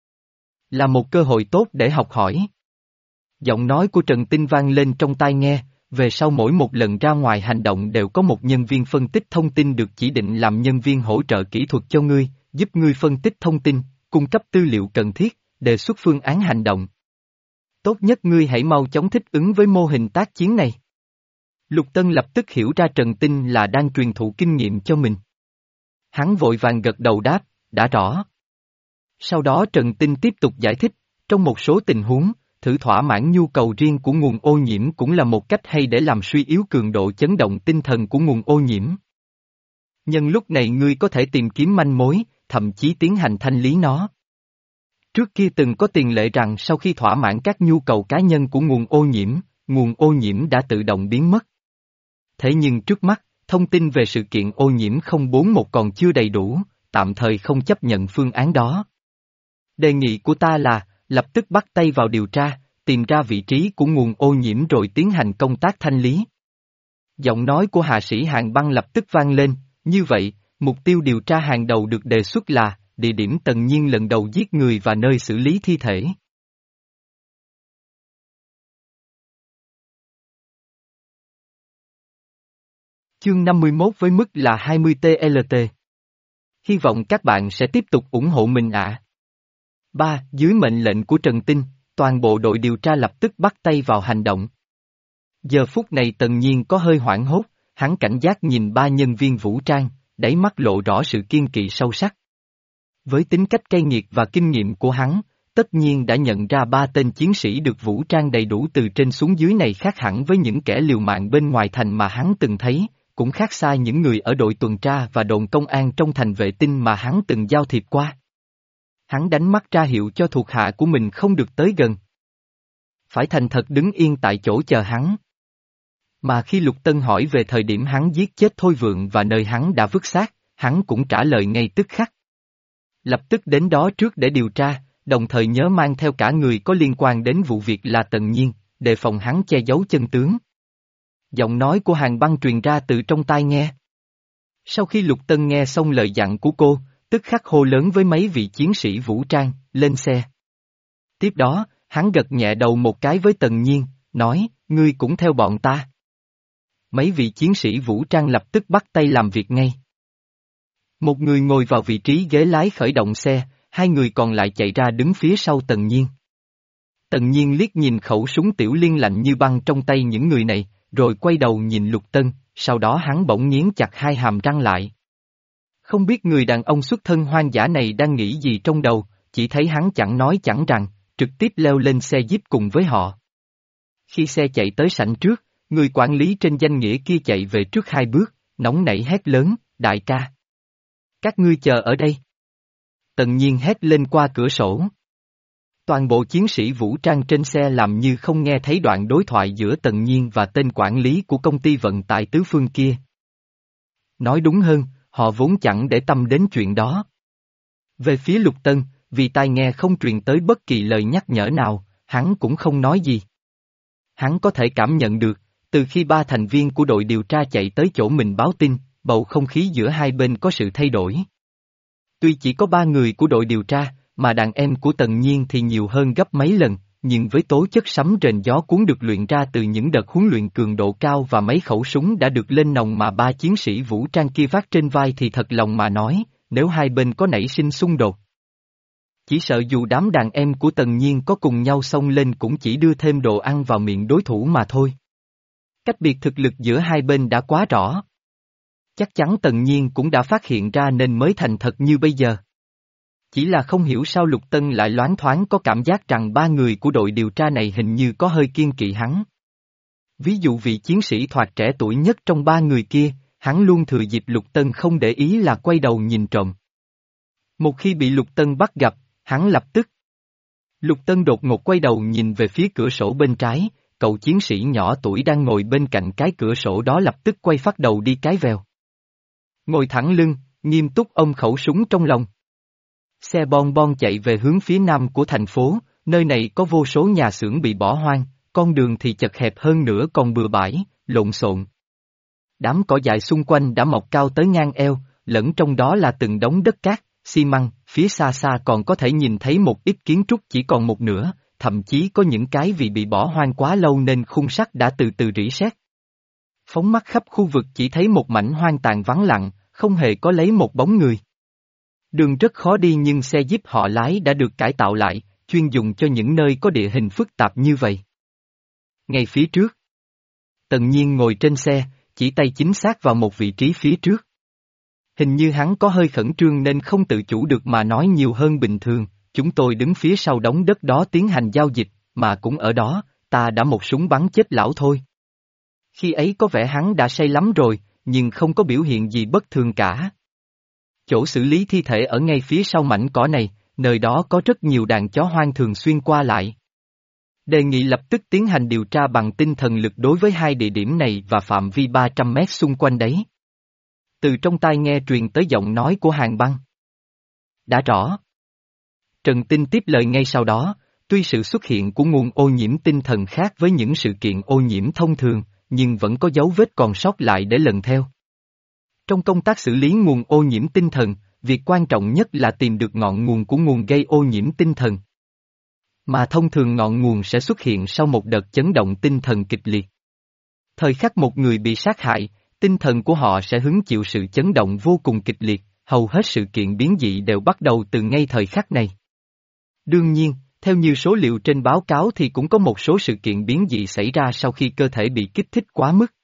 [SPEAKER 1] Là một cơ hội tốt để học hỏi. Giọng nói của Trần Tinh vang lên trong tai nghe, về sau mỗi một lần ra ngoài hành động đều có một nhân viên phân tích thông tin được chỉ định làm nhân viên hỗ trợ kỹ thuật cho ngươi, giúp ngươi phân tích thông tin, cung cấp tư liệu cần thiết, đề xuất phương án hành động. Tốt nhất ngươi hãy mau chóng thích ứng với mô hình tác chiến này. Lục Tân lập tức hiểu ra Trần Tinh là đang truyền thụ kinh nghiệm cho mình. Hắn vội vàng gật đầu đáp, đã rõ. Sau đó Trần Tinh tiếp tục giải thích, trong một số tình huống, thử thỏa mãn nhu cầu riêng của nguồn ô nhiễm cũng là một cách hay để làm suy yếu cường độ chấn động tinh thần của nguồn ô nhiễm. Nhân lúc này ngươi có thể tìm kiếm manh mối, thậm chí tiến hành thanh lý nó. Trước kia từng có tiền lệ rằng sau khi thỏa mãn các nhu cầu cá nhân của nguồn ô nhiễm, nguồn ô nhiễm đã tự động biến mất. Thế nhưng trước mắt, thông tin về sự kiện ô nhiễm không bốn một còn chưa đầy đủ, tạm thời không chấp nhận phương án đó. Đề nghị của ta là, lập tức bắt tay vào điều tra, tìm ra vị trí của nguồn ô nhiễm rồi tiến hành công tác thanh lý. Giọng nói của hạ sĩ Hàn Băng lập tức vang lên, như vậy, mục tiêu điều tra hàng đầu được đề xuất là, địa điểm Tần Nhiên lần đầu giết người và nơi xử lý thi thể. Chương năm mươi mốt với mức là hai mươi T L T. Hy vọng các bạn sẽ tiếp tục ủng hộ mình ạ. ba. Dưới mệnh lệnh của Trần Tinh, toàn bộ đội điều tra lập tức bắt tay vào hành động. Giờ phút này Tần Nhiên có hơi hoảng hốt, hắn cảnh giác nhìn ba nhân viên vũ trang, đáy mắt lộ rõ sự kiên kỵ sâu sắc. Với tính cách cay nghiệt và kinh nghiệm của hắn, tất nhiên đã nhận ra ba tên chiến sĩ được vũ trang đầy đủ từ trên xuống dưới này khác hẳn với những kẻ liều mạng bên ngoài thành mà hắn từng thấy, cũng khác xa những người ở đội tuần tra và đồn công an trong thành Vệ Tinh mà hắn từng giao thiệp qua. Hắn đánh mắt ra hiệu cho thuộc hạ của mình không được tới gần. Phải thành thật đứng yên tại chỗ chờ hắn. Mà khi Lục Tân hỏi về thời điểm hắn giết chết Thôi Vượng và nơi hắn đã vứt xác, hắn cũng trả lời ngay tức khắc. Lập tức đến đó trước để điều tra, đồng thời nhớ mang theo cả người có liên quan đến vụ việc là Tần Nhiên, đề phòng hắn che giấu chân tướng. Giọng nói của Hàn Băng truyền ra từ trong tai nghe. Sau khi Lục Tân nghe xong lời dặn của cô, tức khắc hô lớn với mấy vị chiến sĩ vũ trang, lên xe. Tiếp đó, hắn gật nhẹ đầu một cái với Tần Nhiên, nói, ngươi cũng theo bọn ta. Mấy vị chiến sĩ vũ trang lập tức bắt tay làm việc ngay. Một người ngồi vào vị trí ghế lái khởi động xe, hai người còn lại chạy ra đứng phía sau Tần Nhiên. Tần Nhiên liếc nhìn khẩu súng tiểu liên lạnh như băng trong tay những người này, rồi quay đầu nhìn Lục Tân, sau đó hắn bỗng nghiến chặt hai hàm răng lại. Không biết người đàn ông xuất thân hoang dã này đang nghĩ gì trong đầu, chỉ thấy hắn chẳng nói chẳng rằng, trực tiếp leo lên xe Jeep cùng với họ. Khi xe chạy tới sảnh trước, người quản lý trên danh nghĩa kia chạy về trước hai bước, nóng nảy hét lớn, đại ca. Các ngươi chờ ở đây. Tần Nhiên hét lên qua cửa sổ. Toàn bộ chiến sĩ vũ trang trên xe làm như không nghe thấy đoạn đối thoại giữa Tần Nhiên và tên quản lý của công ty vận tải tứ phương kia. Nói đúng hơn, họ vốn chẳng để tâm đến chuyện đó. Về phía Lục Tân, vì tai nghe không truyền tới bất kỳ lời nhắc nhở nào, hắn cũng không nói gì. Hắn có thể cảm nhận được, từ khi ba thành viên của đội điều tra chạy tới chỗ mình báo tin, bầu không khí giữa hai bên có sự thay đổi. Tuy chỉ có ba người của đội điều tra, mà đàn em của Tần Nhiên thì nhiều hơn gấp mấy lần, nhưng với tố chất sấm rền gió cuốn được luyện ra từ những đợt huấn luyện cường độ cao và mấy khẩu súng đã được lên nòng mà ba chiến sĩ vũ trang kia vác trên vai thì thật lòng mà nói, nếu hai bên có nảy sinh xung đột. Chỉ sợ dù đám đàn em của Tần Nhiên có cùng nhau xông lên cũng chỉ đưa thêm đồ ăn vào miệng đối thủ mà thôi. Cách biệt thực lực giữa hai bên đã quá rõ. Chắc chắn Tần Nhiên cũng đã phát hiện ra nên mới thành thật như bây giờ. Chỉ là không hiểu sao Lục Tân lại loáng thoáng có cảm giác rằng ba người của đội điều tra này hình như có hơi kiêng kỵ hắn. Ví dụ vị chiến sĩ thoạt trẻ tuổi nhất trong ba người kia, hắn luôn thừa dịp Lục Tân không để ý là quay đầu nhìn trộm. Một khi bị Lục Tân bắt gặp, hắn lập tức. Lục Tân đột ngột quay đầu nhìn về phía cửa sổ bên trái, cậu chiến sĩ nhỏ tuổi đang ngồi bên cạnh cái cửa sổ đó lập tức quay phát đầu đi cái vèo. Ngồi thẳng lưng, nghiêm túc ôm khẩu súng trong lòng. Xe bon bon chạy về hướng phía nam của thành phố, nơi này có vô số nhà xưởng bị bỏ hoang, con đường thì chật hẹp hơn nữa còn bừa bãi, lộn xộn. Đám cỏ dại xung quanh đã mọc cao tới ngang eo, lẫn trong đó là từng đống đất cát, xi măng, phía xa xa còn có thể nhìn thấy một ít kiến trúc chỉ còn một nửa, thậm chí có những cái vì bị bỏ hoang quá lâu nên khung sắt đã từ từ rỉ sét. Phóng mắt khắp khu vực chỉ thấy một mảnh hoang tàn vắng lặng, không hề có lấy một bóng người. Đường rất khó đi nhưng xe Jeep họ lái đã được cải tạo lại, chuyên dùng cho những nơi có địa hình phức tạp như vậy. Ngay phía trước, Tần Nhiên ngồi trên xe, chỉ tay chính xác vào một vị trí phía trước. Hình như hắn có hơi khẩn trương nên không tự chủ được mà nói nhiều hơn bình thường, chúng tôi đứng phía sau đống đất đó tiến hành giao dịch, mà cũng ở đó, ta đã một súng bắn chết lão thôi. Khi ấy có vẻ hắn đã say lắm rồi, nhưng không có biểu hiện gì bất thường cả. Chỗ xử lý thi thể ở ngay phía sau mảnh cỏ này, nơi đó có rất nhiều đàn chó hoang thường xuyên qua lại. Đề nghị lập tức tiến hành điều tra bằng tinh thần lực đối với hai địa điểm này và phạm vi ba trăm mét xung quanh đấy. Từ trong tai nghe truyền tới giọng nói của Hàn Băng. Đã rõ. Trần Tinh tiếp lời ngay sau đó, tuy sự xuất hiện của nguồn ô nhiễm tinh thần khác với những sự kiện ô nhiễm thông thường, nhưng vẫn có dấu vết còn sót lại để lần theo. Trong công tác xử lý nguồn ô nhiễm tinh thần, việc quan trọng nhất là tìm được ngọn nguồn của nguồn gây ô nhiễm tinh thần. Mà thông thường ngọn nguồn sẽ xuất hiện sau một đợt chấn động tinh thần kịch liệt. Thời khắc một người bị sát hại, tinh thần của họ sẽ hứng chịu sự chấn động vô cùng kịch liệt, hầu hết sự kiện biến dị đều bắt đầu từ ngay thời khắc này. Đương nhiên, theo như số liệu trên báo cáo thì cũng có một số sự kiện biến dị xảy ra sau khi cơ thể bị kích thích quá mức.